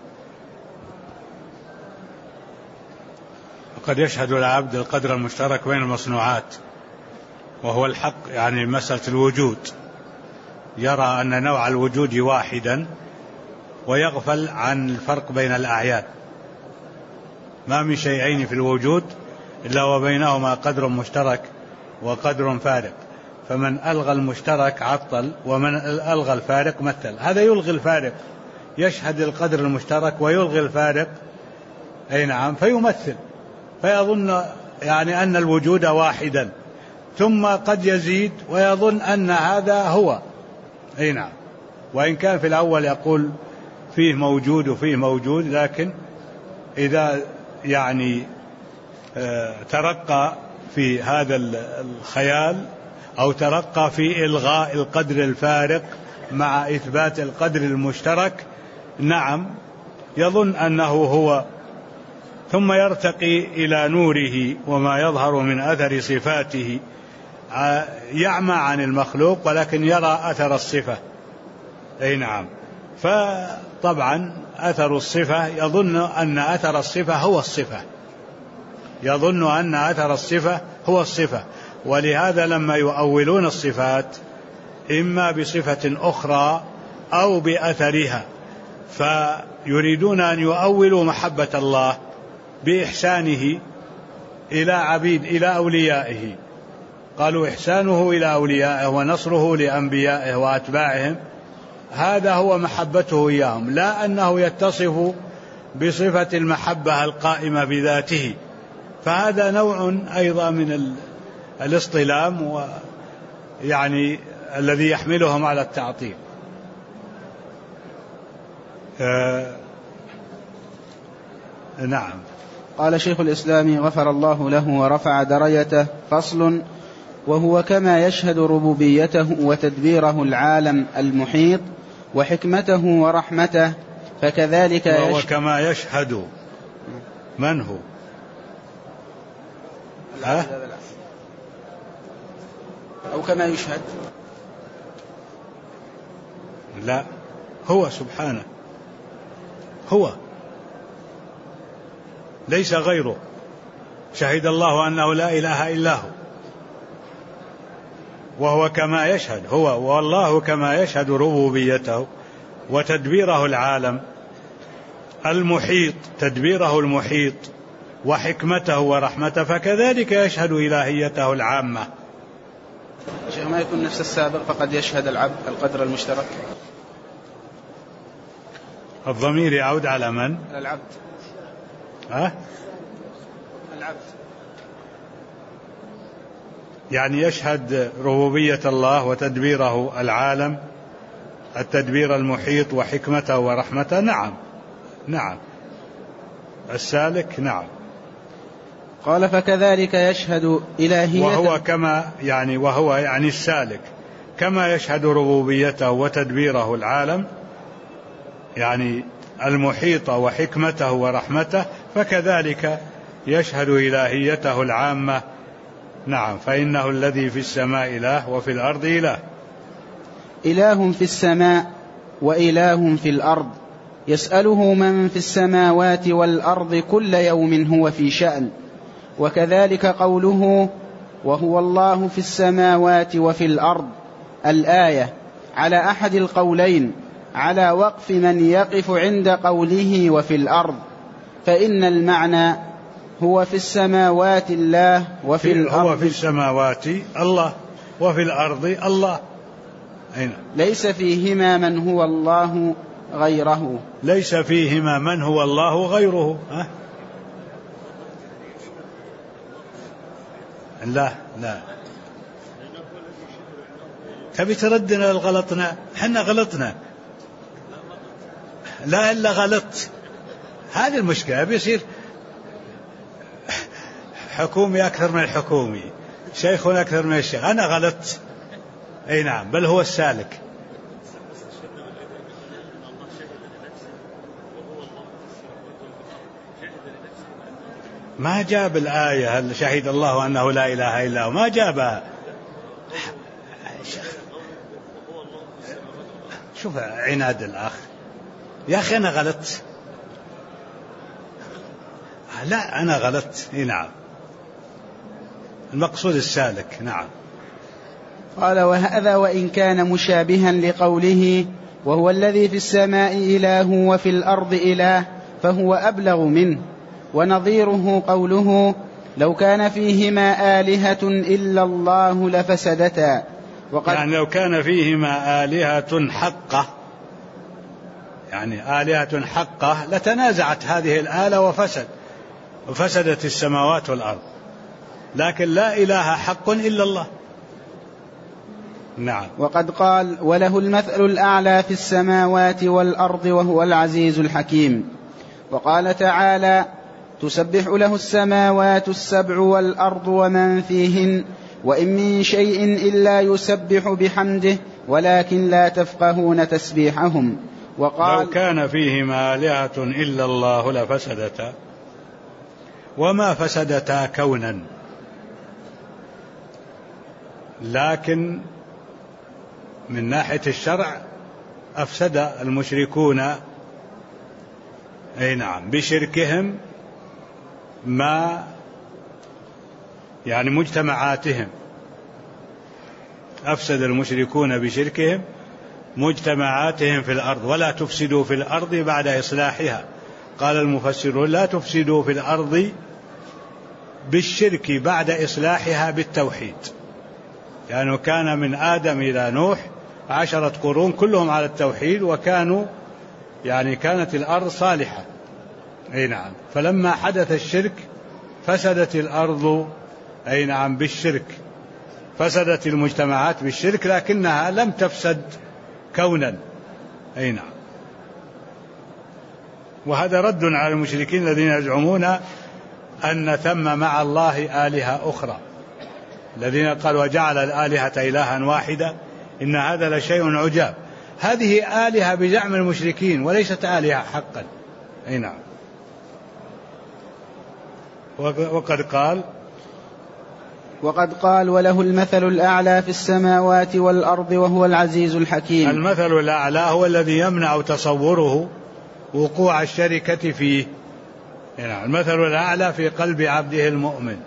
وقد يشهد العبد القدر المشترك بين المصنوعات، وهو الحق، يعني مسألة الوجود، يرى أن نوع الوجود واحدا، ويغفل عن الفرق بين الأعيان. ما من شيئين في الوجود إلا وبينهما قدر مشترك وقدر فارق، فمن ألغى المشترك عطل، ومن ألغى الفارق مثل. هذا يلغي الفارق، يشهد القدر المشترك ويلغي الفارق، أي نعم، فيمثل، فيظن يعني أن الوجود واحدا، ثم قد يزيد ويظن أن هذا هو، أي نعم، وإن كان في الأول يقول فيه موجود وفيه موجود، لكن إذا يعني ترقى في هذا الخيال أو ترقى في إلغاء القدر الفارق مع إثبات القدر المشترك، نعم، يظن أنه هو، ثم يرتقي إلى نوره وما يظهر من أثر صفاته، يعمى عن المخلوق ولكن يرى أثر الصفة، أي نعم. فطبعا أثر الصفة يظن أن أثر الصفة هو الصفة، يظن أن أثر الصفة هو الصفة، ولهذا لما يؤولون الصفات إما بصفة أخرى أو بأثرها، فيريدون أن يؤولوا محبة الله بإحسانه إلى عبيد، إلى أوليائه، قالوا إحسانه إلى أوليائه ونصره لأنبيائه وأتباعهم، هذا هو محبته إياهم، لا أنه يتصف بصفة المحبة القائمة بذاته، فهذا نوع أيضا من الاصطلام، ويعني الذي يحملهم على التعطيل. نعم. قال شيخ الإسلام غفر الله له ورفع درجته: فصل: وهو كما يشهد ربوبيته وتدبيره العالم المحيط وحكمته ورحمته، فكذلك وهو كما يشهد. من هو؟ أو كما يشهد؟ لا، هو سبحانه، هو ليس غيره. شهد الله أنه لا إله إلا هو، وهو كما يشهد، هو والله كما يشهد ربوبيته وتدبيره العالم المحيط، تدبيره المحيط وحكمته ورحمته، فكذلك يشهد إلهيته العامة. شيخ، ما يكون نفس السابق فقد يشهد العبد القدر المشترك؟ الضمير يعود على من؟ العبد. العبد يعني يشهد ربوبية الله وتدبيره العالم، التدبير المحيط وحكمته ورحمته. نعم نعم، السالك. نعم. قال: فكذلك يشهد إلهيته، وهو يعني السالك كما يشهد ربوبيته وتدبيره العالم، يعني المحيط وحكمته ورحمته، فكذلك يشهد إلهيته العامة. نعم، فإنه الذي في السماء إله وفي الأرض إله. إله في السماء وإله في الأرض، يسأله من في السماوات والأرض كل يوم هو في شأن. وكذلك قوله: وهو الله في السماوات وفي الأرض، الآية على أحد القولين، على وقف من يقف عند قوله وفي الأرض، فإن المعنى هو في السماوات الله وفي الأرض، هو في السماوات الله وفي الأرض الله. أين؟ ليس فيهما من هو الله غيره. ليس فيهما من هو الله غيره. لا لا، تبي تردنا الغلطنا، حنا غلطنا. لا إلا غلط، هذه المشكلة. بيصير حكومي أكثر من الحكومي، شيخ أكثر من الشيخ. أنا غلط، أي نعم، بل هو السالك. ما جاب الآية هل شهد الله أنه لا إله إلا هو، ما جابها. شوف عناد الأخ. يا أخي أنا غلط. لا، أنا غلط. نعم، المقصود السالك. نعم. قال: وهذا وإن كان مشابها لقوله: وهو الذي في السماء إله وفي الأرض إله فهو أبلغ منه. ونظيره قوله لو كان فيهما آلهة إلا الله لفسدتا. يعني لو كان فيهما آلهة حقة، يعني آلهة حقة لتنازعت هذه الآلة وفسدت السماوات والأرض، لكن لا إله حق إلا الله. نعم. وقد قال وله المثل الأعلى في السماوات والأرض وهو العزيز الحكيم. وقال تعالى تسبح له السماوات السبع والأرض ومن فيهن وإن من شيء إلا يسبح بحمده ولكن لا تفقهون تسبيحهم. وقال لو كان فيهما آلهة إلا الله لفسدتا وما فسدتا كونا، لكن من ناحية الشرع أفسد المشركون بشركهم ما يعني مجتمعاتهم، أفسد المشركون بشركهم مجتمعاتهم في الأرض ولا تفسدوا في الأرض بعد إصلاحها. قال المفسرون لا تفسدوا في الأرض بالشرك بعد إصلاحها بالتوحيد، لأنه يعني كان من آدم إلى نوح 10 قرون كلهم على التوحيد، وكانوا يعني كانت الأرض صالحة. فلما حدث الشرك فسدت الأرض بالشرك، فسدت المجتمعات بالشرك، لكنها لم تفسد كونا. وهذا رد على المشركين الذين يزعمون أن ثم مع الله آلهة أخرى، الذين قالوا وجعل الآلهة إلها واحدة إن هذا لشيء عجاب. هذه آلهة بزعم المشركين وليست آلهة حقا. وقد قال وله المثل الأعلى في السماوات والأرض وهو العزيز الحكيم. المثل الأعلى هو الذي يمنع تصوره وقوع الشركة فيه. المثل الأعلى في قلب عبده المؤمن.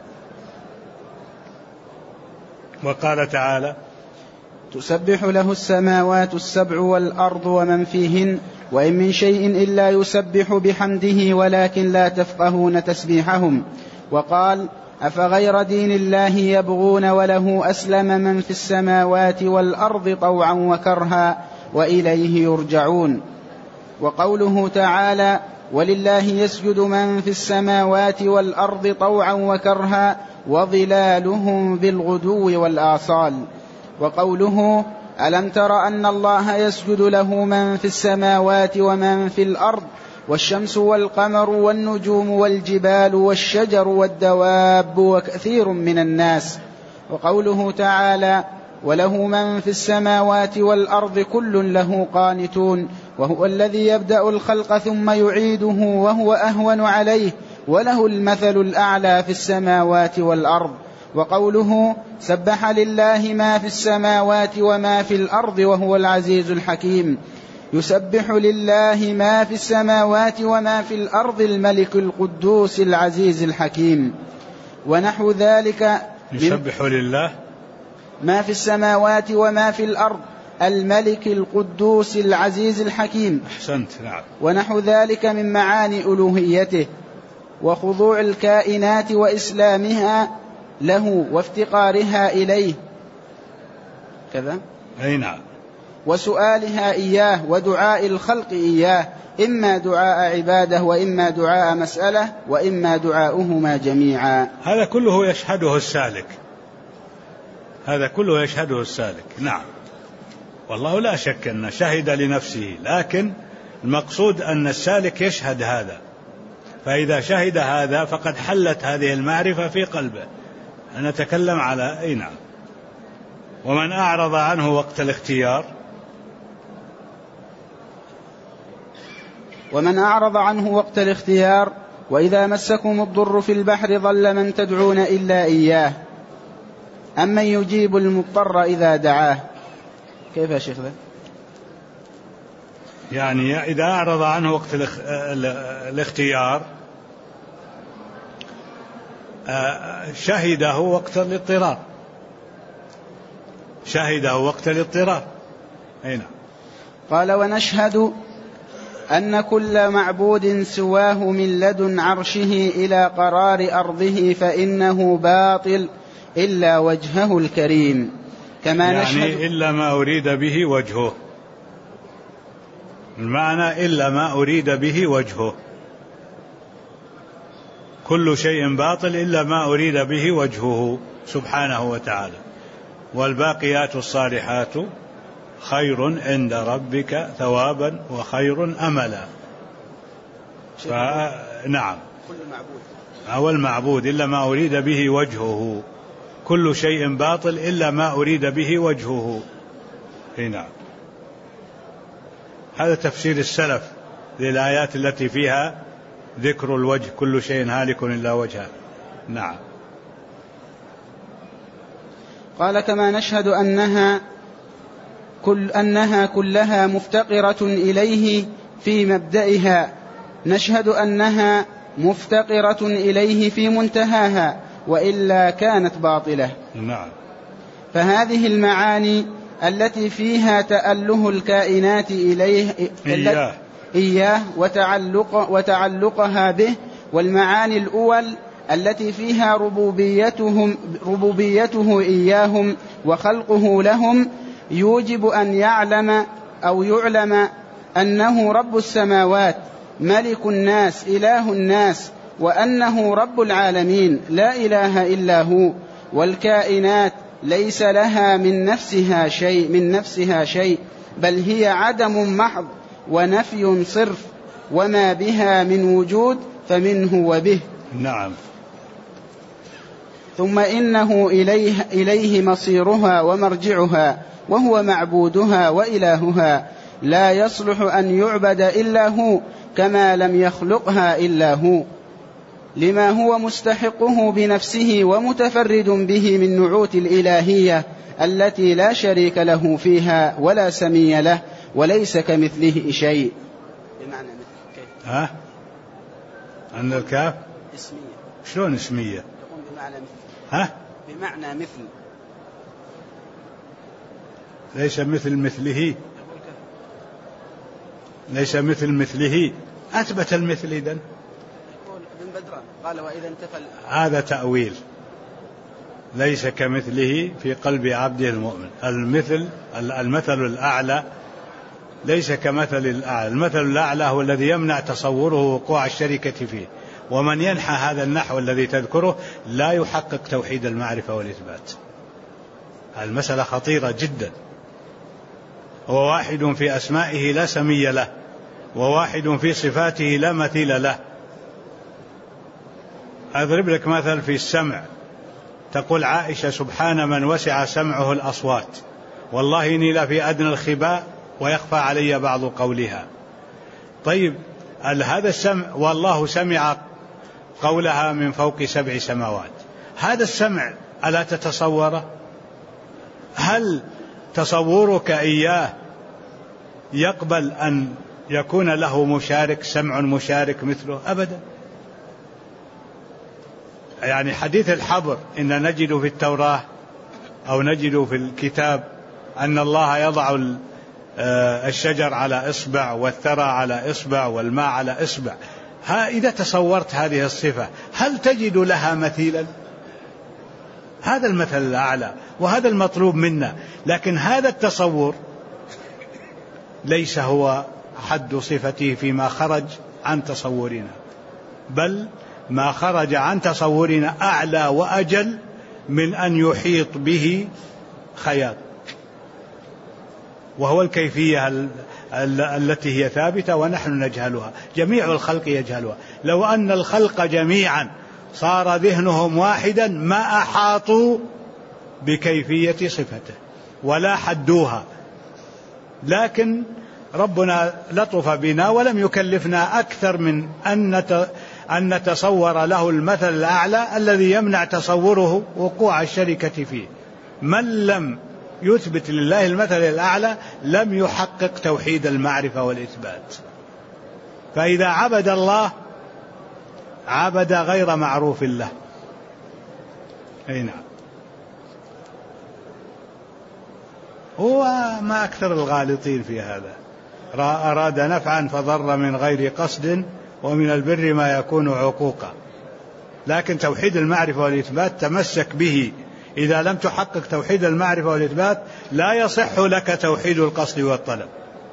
وقال تعالى تسبح له السماوات السبع والأرض ومن فيهن وإن من شيء إلا يسبح بحمده ولكن لا تفقهون تسبيحهم. وقال أفغير دين الله يبغون وله أسلم من في السماوات والأرض طوعا وكرها وإليه يرجعون. وقوله تعالى ولله يسجد من في السماوات والأرض طوعا وكرها وظلالهم بالغدو والآصال. وقوله ألم تر أن الله يسجد له من في السماوات ومن في الأرض والشمس والقمر والنجوم والجبال والشجر والدواب وكثير من الناس. وقوله تعالى وله من في السماوات والأرض كل له قانتون وهو الذي يبدأ الخلق ثم يعيده وهو أهون عليه وله المثل الأعلى في السماوات والأرض. وقوله سبح لله ما في السماوات وما في الأرض وهو العزيز الحكيم. يسبح لله ما في السماوات وما في الأرض الملك القدوس العزيز الحكيم. ونحو ذلك يسبح لله ما في السماوات وما في الأرض الملك القدوس العزيز الحكيم. أحسنت. نعم. ونحو ذلك من معاني ألوهيته وخضوع الكائنات وإسلامها له وافتقارها إليه كذا. نعم. وسؤالها إياه ودعاء الخلق إياه، إما دعاء عباده وإما دعاء مسألة وإما دعاؤهما جميعا. هذا كله يشهده السالك، هذا كله يشهده السالك. نعم. والله لا شك أن شهد لنفسه، لكن المقصود أن السالك يشهد هذا، فإذا شهد هذا فقد حلت هذه المعرفة في قلبه. أنا أتكلم على نعم. ومن أعرض عنه وقت الاختيار، ومن أعرض عنه وقت الاختيار وإذا مسكم الضر في البحر ضل من تدعون إلا إياه أمن يجيب المضطر إذا دعاه. كيف يا شيخ ذا؟ يعني إذا أعرض عنه وقت الاختيار شهده وقت الاضطرار، شهده وقت الاضطرار. نعم. قال: ونشهد أن كل معبود سواه من لدن عرشه إلى قرار أرضه فإنه باطل إلا وجهه الكريم، كما نشهد يعني إلا ما أريد به وجهه، المعنى إلا ما أريد به وجهه، كل شيء باطل إلا ما أريد به وجهه سبحانه وتعالى. والباقيات الصالحات خير عند ربك ثوابا وخير أملا. نعم، هو المعبود إلا ما أريد به وجهه، كل شيء باطل إلا ما أريد به وجهه. نعم، هذا تفسير السلف للآيات التي فيها ذكر الوجه، كل شيء هالك إلا وجهه. نعم. قال: كما نشهد أنها كلها مفتقرة إليه في مبدئها، نشهد أنها مفتقرة إليه في منتهاها، وإلا كانت باطلة. نعم. فهذه المعاني التي فيها تأله الكائنات إياه وتعلقها به، والمعاني الأول التي فيها ربوبيته إياهم وخلقه لهم، يوجب أن يعلم أنه رب السماوات، ملك الناس، إله الناس، وأنه رب العالمين لا إله إلا هو. والكائنات ليس لها من نفسها شيء، بل هي عدم محض ونفي صرف، وما بها من وجود فمنه وبه. نعم. ثم إنه إليه مصيرها ومرجعها، وهو معبودها وإلهها، لا يصلح أن يعبد إلا هو، كما لم يخلقها إلا هو، لما هو مستحقه بنفسه ومتفرد به من نعوت الإلهية التي لا شريك له فيها ولا سمي له، وليس كمثله شيء. بمعنى مثل ها؟ أن الكاف اسمية. شلون اسمية؟ تقوم بمعنى مثل. ها؟ بمعنى مثل. ليس مثل مثله. ليس مثل مثله. أثبت المثل إذن. ابن بدران قال: وإذا انتفى. هذا تأويل. ليس كمثله في قلب عبده المؤمن. المثل الأعلى ليس كمثل الأعلى. المثل الأعلى هو الذي يمنع تصوره وقوع الشركة فيه، ومن ينحى هذا النحو الذي تذكره لا يحقق توحيد المعرفة والإثبات. المسألة خطيرة جدا. هو واحد في أسمائه لا سمي له، وواحد في صفاته لا مثيل له. أضرب لك مثل في السمع. تقول عائشة: سبحان من وسع سمعه الأصوات، والله إني لفي أدنى الخباء ويخفى علي بعض قولها. طيب، هذا السمع، والله سمع قولها من فوق 7 سماوات. هذا السمع ألا تتصوره؟ هل تصورك إياه يقبل أن يكون له مشارك، سمع مشارك مثله؟ أبدا. يعني حديث الحبر إن نجد في التوراة أو نجد في الكتاب أن الله يضع الشجر على إصبع، والثرى على إصبع، والماء على إصبع. إذا تصورت هذه الصفة هل تجد لها مثيلا؟ هذا المثل الأعلى، وهذا المطلوب منا. لكن هذا التصور ليس هو حد صفته فيما خرج عن تصورنا، بل ما خرج عن تصورنا أعلى وأجل من أن يحيط به خيال، وهو الكيفية التي هي ثابتة ونحن نجهلها، جميع الخلق يجهلها. لو أن الخلق جميعا صار ذهنهم واحدا ما أحاطوا بكيفية صفته ولا حدوها. لكن ربنا لطف بنا ولم يكلفنا أكثر من أن نتصور له المثل الأعلى الذي يمنع تصوره وقوع الشركة فيه. من لم يثبت لله المثل الأعلى لم يحقق توحيد المعرفة والإثبات. فإذا عبد الله عبد غير معروف له. أي نعم. هو ما أكثر الغالطين في هذا. أراد نفعا فضر من غير قصد، ومن البر ما يكون عقوقا. لكن توحيد المعرفة والإثبات تمسك به، إذا لم تحقق توحيد المعرفة والإثبات لا يصح لك توحيد القصد والطلب.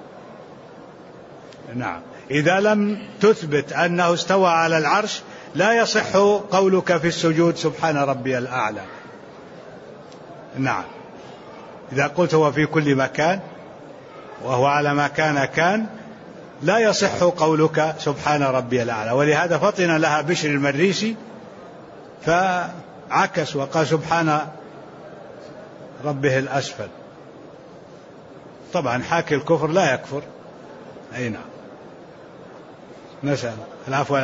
نعم، إذا لم تثبت أنه استوى على العرش لا يصح قولك في السجود سبحان ربي الأعلى. نعم، إذا قلت هو في كل مكان وهو على ما كان لا يصح قولك سبحان ربي الأعلى. ولهذا فطن لها بشر المريسي فعكس وقال سبحان ربه الأسفل. طبعا حاكي الكفر لا يكفر. أي نعم، نسأل العفو.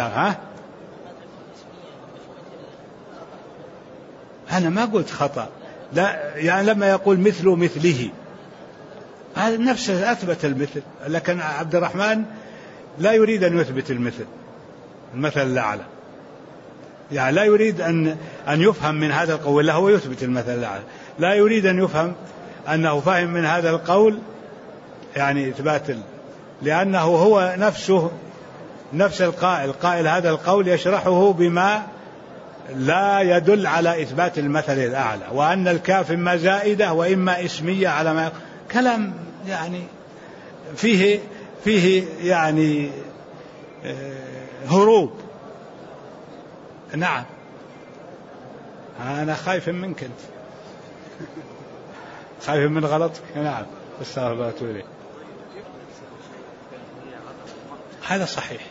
أنا ما قلت خطأ، لا، يعني لما يقول مثله هذا نفسه أثبت المثل، لكن عبد الرحمن لا يريد أن يثبت المثل الأعلى، يعني لا يريد أن يفهم من هذا القول، لا هو يثبت المثل الأعلى، لا يريد أن يفهم أنه فاهم من هذا القول يعني إثبات لأنه هو نفس قائل هذا القول يشرحه بما لا يدل على إثبات المثل الأعلى، وأن الكاف إما زائدة وإما اسمية على ما كلام يعني فيه يعني هروب. نعم، أنا خايف منك أنت، خايف من غلطك. نعم، استغفر الله وأتوب إليه. هذا صحيح،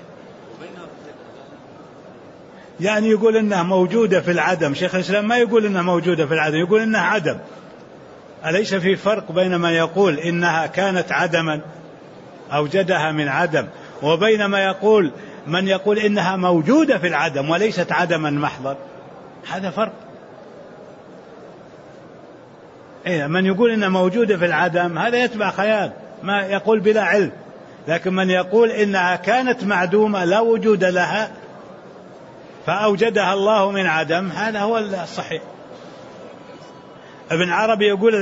يعني يقول إنها موجودة في العدم. شيخ الإسلام ما يقول إنها موجودة في العدم، يقول إنها عدم. أليس في فرق بين من يقول إنها كانت عدما أوجدها من عدم، وبين من يقول إنها موجودة في العدم وليست عدما محضا؟ هذا فرق. من يقول إنها موجودة في العدم هذا يتبع خيال، ما يقول بلا علم. لكن من يقول إنها كانت معدومة لا وجود لها فأوجدها الله من عدم، هذا هو الصحيح. ابن عربي يقول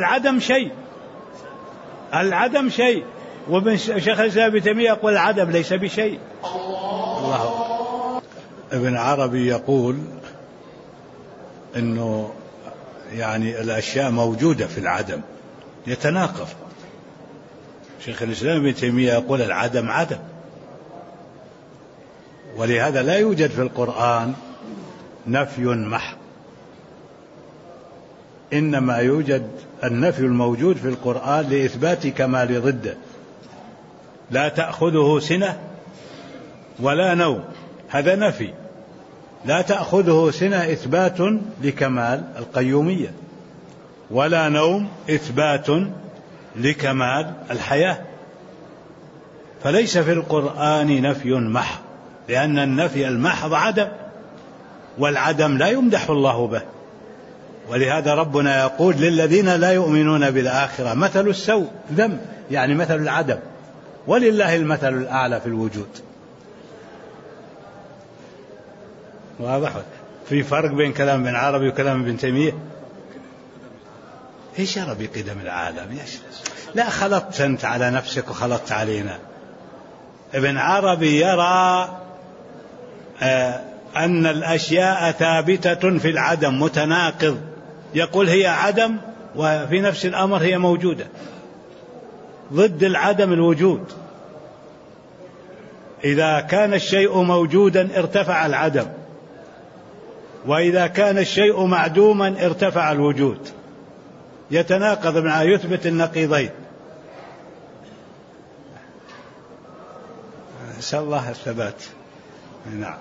العدم شيء، وابن شيخ الإسلام ابن تيمية يقول العدم ليس بشيء. الله. ابن عربي يقول إنه يعني الأشياء موجودة في العدم، يتناقض. شيخ الإسلام ابن تيمية يقول العدم عدم، ولهذا لا يوجد في القرآن نفي محض، إنما يوجد النفي الموجود في القرآن لإثبات كمال ضده. لا تأخذه سنة ولا نوم، هذا نفي. لا تأخذه سنة إثبات لكمال القيومية، ولا نوم إثبات لكمال الحياة. فليس في القرآن نفي محض، لأن النفي المحض عدم، والعدم لا يمدح الله به. ولهذا ربنا يقول للذين لا يؤمنون بالآخرة مثل السوء ذم، يعني مثل العدم، ولله المثل الأعلى في الوجود. واضح؟ في فرق بين كلام ابن عربي وكلام ابن تيمية. ايش يرى بقدم العالم؟ لا، خلطت أنت على نفسك وخلطت علينا. ابن عربي يرى أن الأشياء ثابتة في العدم، متناقض. يقول هي عدم وفي نفس الأمر هي موجودة. ضد العدم الوجود. إذا كان الشيء موجودا ارتفع العدم، وإذا كان الشيء معدوما ارتفع الوجود. يتناقض مع يثبت النقيضين. نسأل الله الثبات. نعم.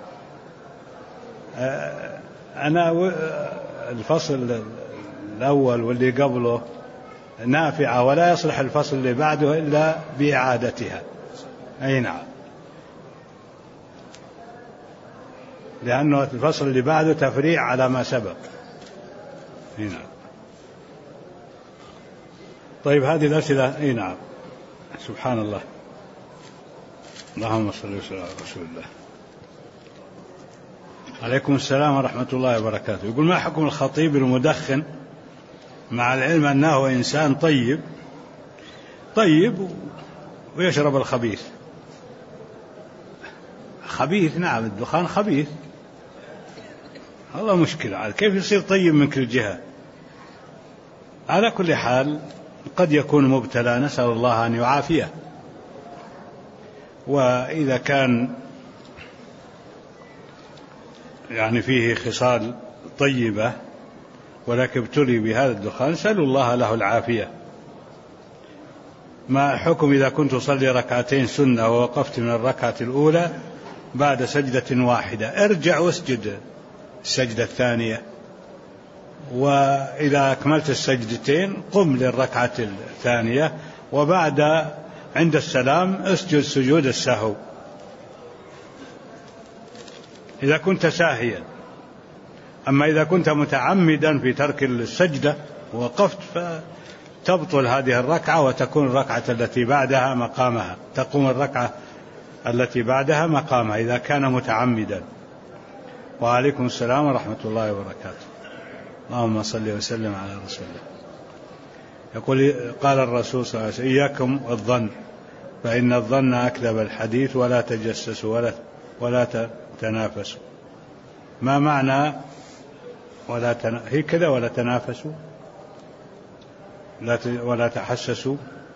أنا الفصل الأول واللي قبله نافعة، ولا يصلح الفصل اللي بعده إلا بإعادتها. أي نعم، لأنه الفصل اللي بعده تفريع على ما سبق. نعم. طيب، هذه الأسئلة. أي نعم. سبحان الله. اللهم صل وسلم على رسول الله. عليكم السلام ورحمة الله وبركاته. يقول: ما حكم الخطيب المدخن مع العلم أنه إنسان طيب ويشرب الخبيث. خبيث، نعم، الدخان خبيث، والله مشكلة، كيف يصير طيب من كل جهة؟ على كل حال قد يكون مبتلى، نسأل الله أن يعافيه. وإذا كان يعني فيه خصال طيبة ولكن ابتلي بهذا الدخان، سألوا الله له العافية. ما حكم إذا كنت أصلي ركعتين سنة ووقفت من الركعة الأولى بعد سجدة واحدة، ارجع واسجد السجدة الثانية، وإذا أكملت السجدتين قم للركعة الثانية، وبعد عند السلام اسجد سجود السهو إذا كنت ساهيا. أما إذا كنت متعمدا في ترك السجدة ووقفت فتبطل هذه الركعة وتكون الركعة التي بعدها مقامها، تقوم الركعة التي بعدها مقامها إذا كان متعمدا. وعليكم السلام ورحمة الله وبركاته. اللهم صل وسلم على رسول الله. يقول قال الرسول صلى الله عليه وسلم: إياكم والظن فإن الظن أكذب الحديث، ولا تجسسوا ولا تنافسوا. ما معنى هي كذا ولا تنافسوا ولا تحسسوا؟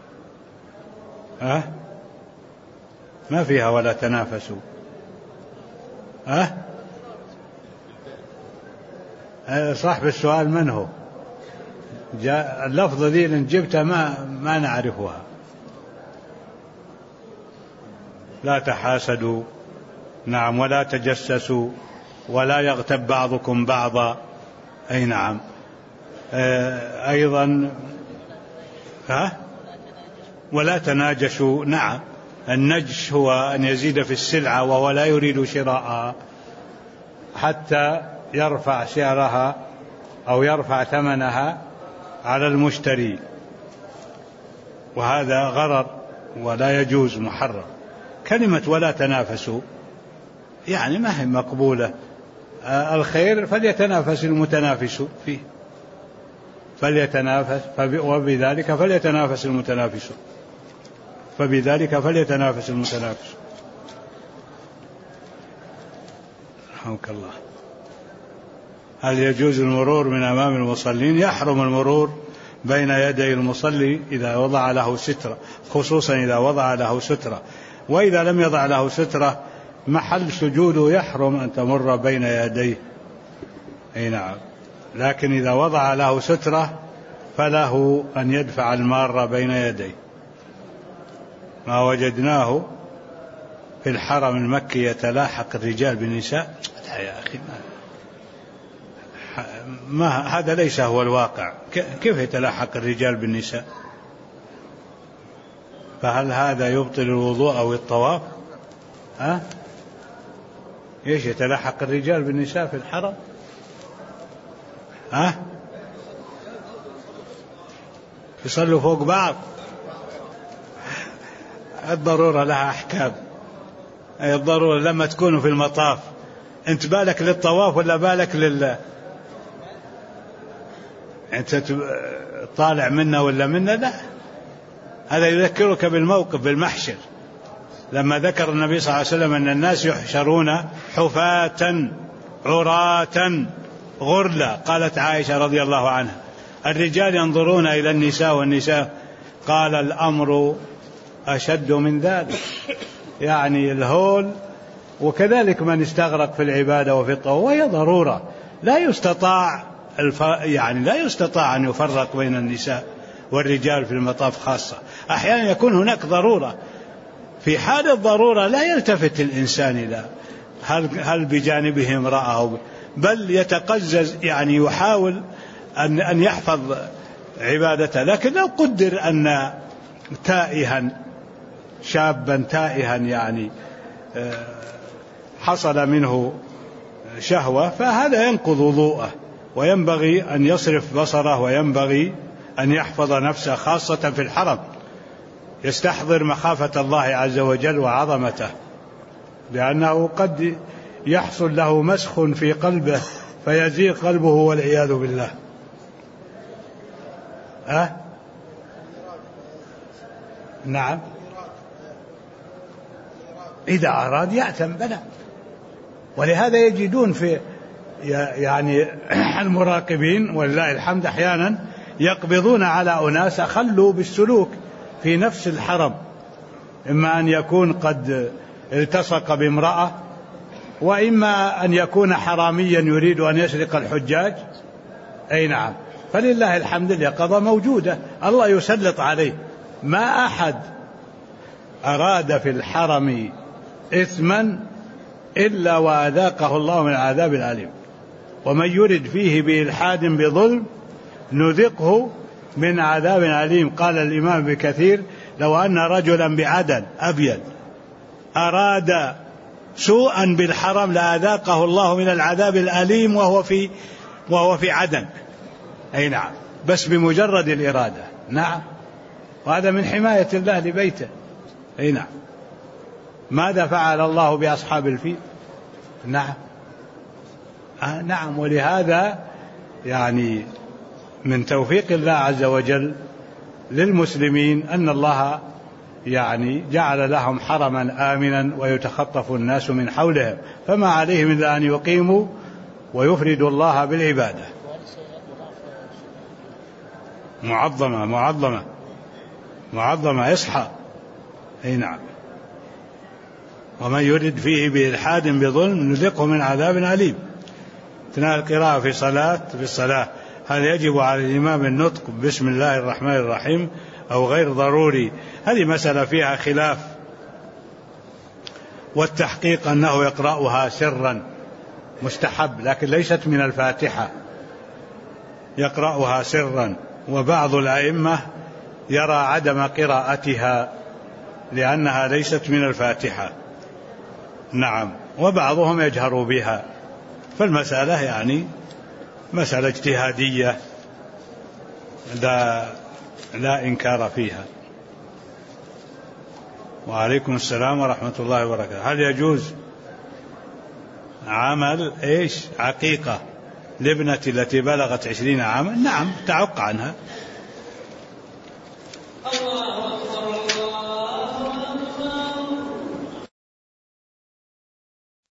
ما فيها ولا تنافسوا. صاحب السؤال من هو؟ اللفظة دي اللي جبتها ما نعرفها. لا تحاسدوا، نعم، ولا تجسسوا، ولا يغتب بعضكم بعضا، أي نعم. أيضا ولا تناجشوا، نعم. النجش هو أن يزيد في السلعة وهو لا يريد شراءها حتى يرفع سعرها أو يرفع ثمنها على المشتري، وهذا غرر ولا يجوز، محرم. كلمة ولا تنافسوا يعني ما هي مقبولة. الخير فليتنافس المتنافس فيه، وبذلك فليتنافس المتنافس. رحمك الله. هل يجوز المرور من أمام المصلين؟ يحرم المرور بين يدي المصلي إذا وضع له سترة، خصوصا إذا وضع له سترة. وإذا لم يضع له سترة محل سجوده يحرم أن تمر بين يديه، أي نعم. لكن إذا وضع له سترة فله أن يدفع المار بين يديه. ما وجدناه في الحرم المكي يتلاحق الرجال بالنساء، يا أخي هذا ليس هو الواقع. كيف يتلاحق الرجال بالنساء؟ فهل هذا يبطل الوضوء أو الطواف؟ إيش يتلاحق الرجال بالنساء في الحرم؟ يصلوا فوق بعض؟ الضرورة لها أحكام. الضرورة لما تكونوا في المطاف أنت بالك للطواف ولا بالك أنت طالع منا ولا منا؟ لا، هذا يذكرك بالموقف بالمحشر لما ذكر النبي صلى الله عليه وسلم أن الناس يحشرون حفاة عراة غرلا. قالت عائشة رضي الله عنها: الرجال ينظرون إلى النساء والنساء. قال: الأمر أشد من ذلك، يعني الهول. وكذلك من استغرق في العبادة وفي الطواف، وهي ضرورة لا يستطاع لا يستطاع أن يفرق بين النساء والرجال في المطاف خاصة. أحيانا يكون هناك ضرورة، في حال الضرورة لا يلتفت الإنسان إلى هل بجانبه امرأة، بل يتقزز، يعني يحاول أن يحفظ عبادته. لكن لو قدر أن شابا تائها يعني حصل منه شهوة، فهذا ينقض وضوءه، وينبغي أن يصرف بصره، وينبغي أن يحفظ نفسه خاصة في الحرم، يستحضر مخافة الله عز وجل وعظمته، لأنه قد يحصل له مسخ في قلبه فيزيغ قلبه والعياذ بالله. نعم، إذا أراد يأتم بلى. ولهذا يجدون في يعني المراقبين ولله الحمد أحيانا يقبضون على أناس أخلوا بالسلوك في نفس الحرم، إما أن يكون قد التصق بامرأة، وإما أن يكون حراميا يريد أن يسرق الحجاج. أي نعم، فلله الحمد اليقظة موجودة، الله يسلط عليه. ما أحد أراد في الحرم إثما إلا وأذاقه الله من العذاب الأليم، ومن يرد فيه بإلحاد بظلم نذقه من عذاب أليم. قال الإمام ابن كثير: لو أن رجلا بعدن أبيض أراد سوءا بالحرم لأذاقه الله من العذاب الأليم وهو في عدن. أي نعم، بس بمجرد الإرادة. نعم، وهذا من حماية الله لبيته. أي نعم. ماذا فعل الله بأصحاب الفيل؟ نعم. نعم. ولهذا يعني من توفيق الله عز وجل للمسلمين أن الله يعني جعل لهم حرما آمنا ويتخطف الناس من حولهم، فما عليهم إلا أن يقيموا ويفردوا الله بالعبادة. معظمة إصحى. أي نعم. ومن يرد فيه بإلحاد بظلم نذقه من عذاب أليم. أثناء القراءة في الصلاة هل يجب على الإمام النطق بسم الله الرحمن الرحيم أو غير ضروري؟ هذه مسألة فيها خلاف، والتحقيق أنه يقرأها سرا مستحب، لكن ليست من الفاتحة، يقرأها سرا. وبعض الأئمة يرى عدم قراءتها لأنها ليست من الفاتحة. نعم. وبعضهم يجهر بها، فالمسألة يعني مسألة اجتهادية لا إنكار فيها. وعليكم السلام ورحمة الله وبركاته. هل يجوز عمل عقيقة لابنة التي بلغت 20 عاما؟ نعم، تعق عنها.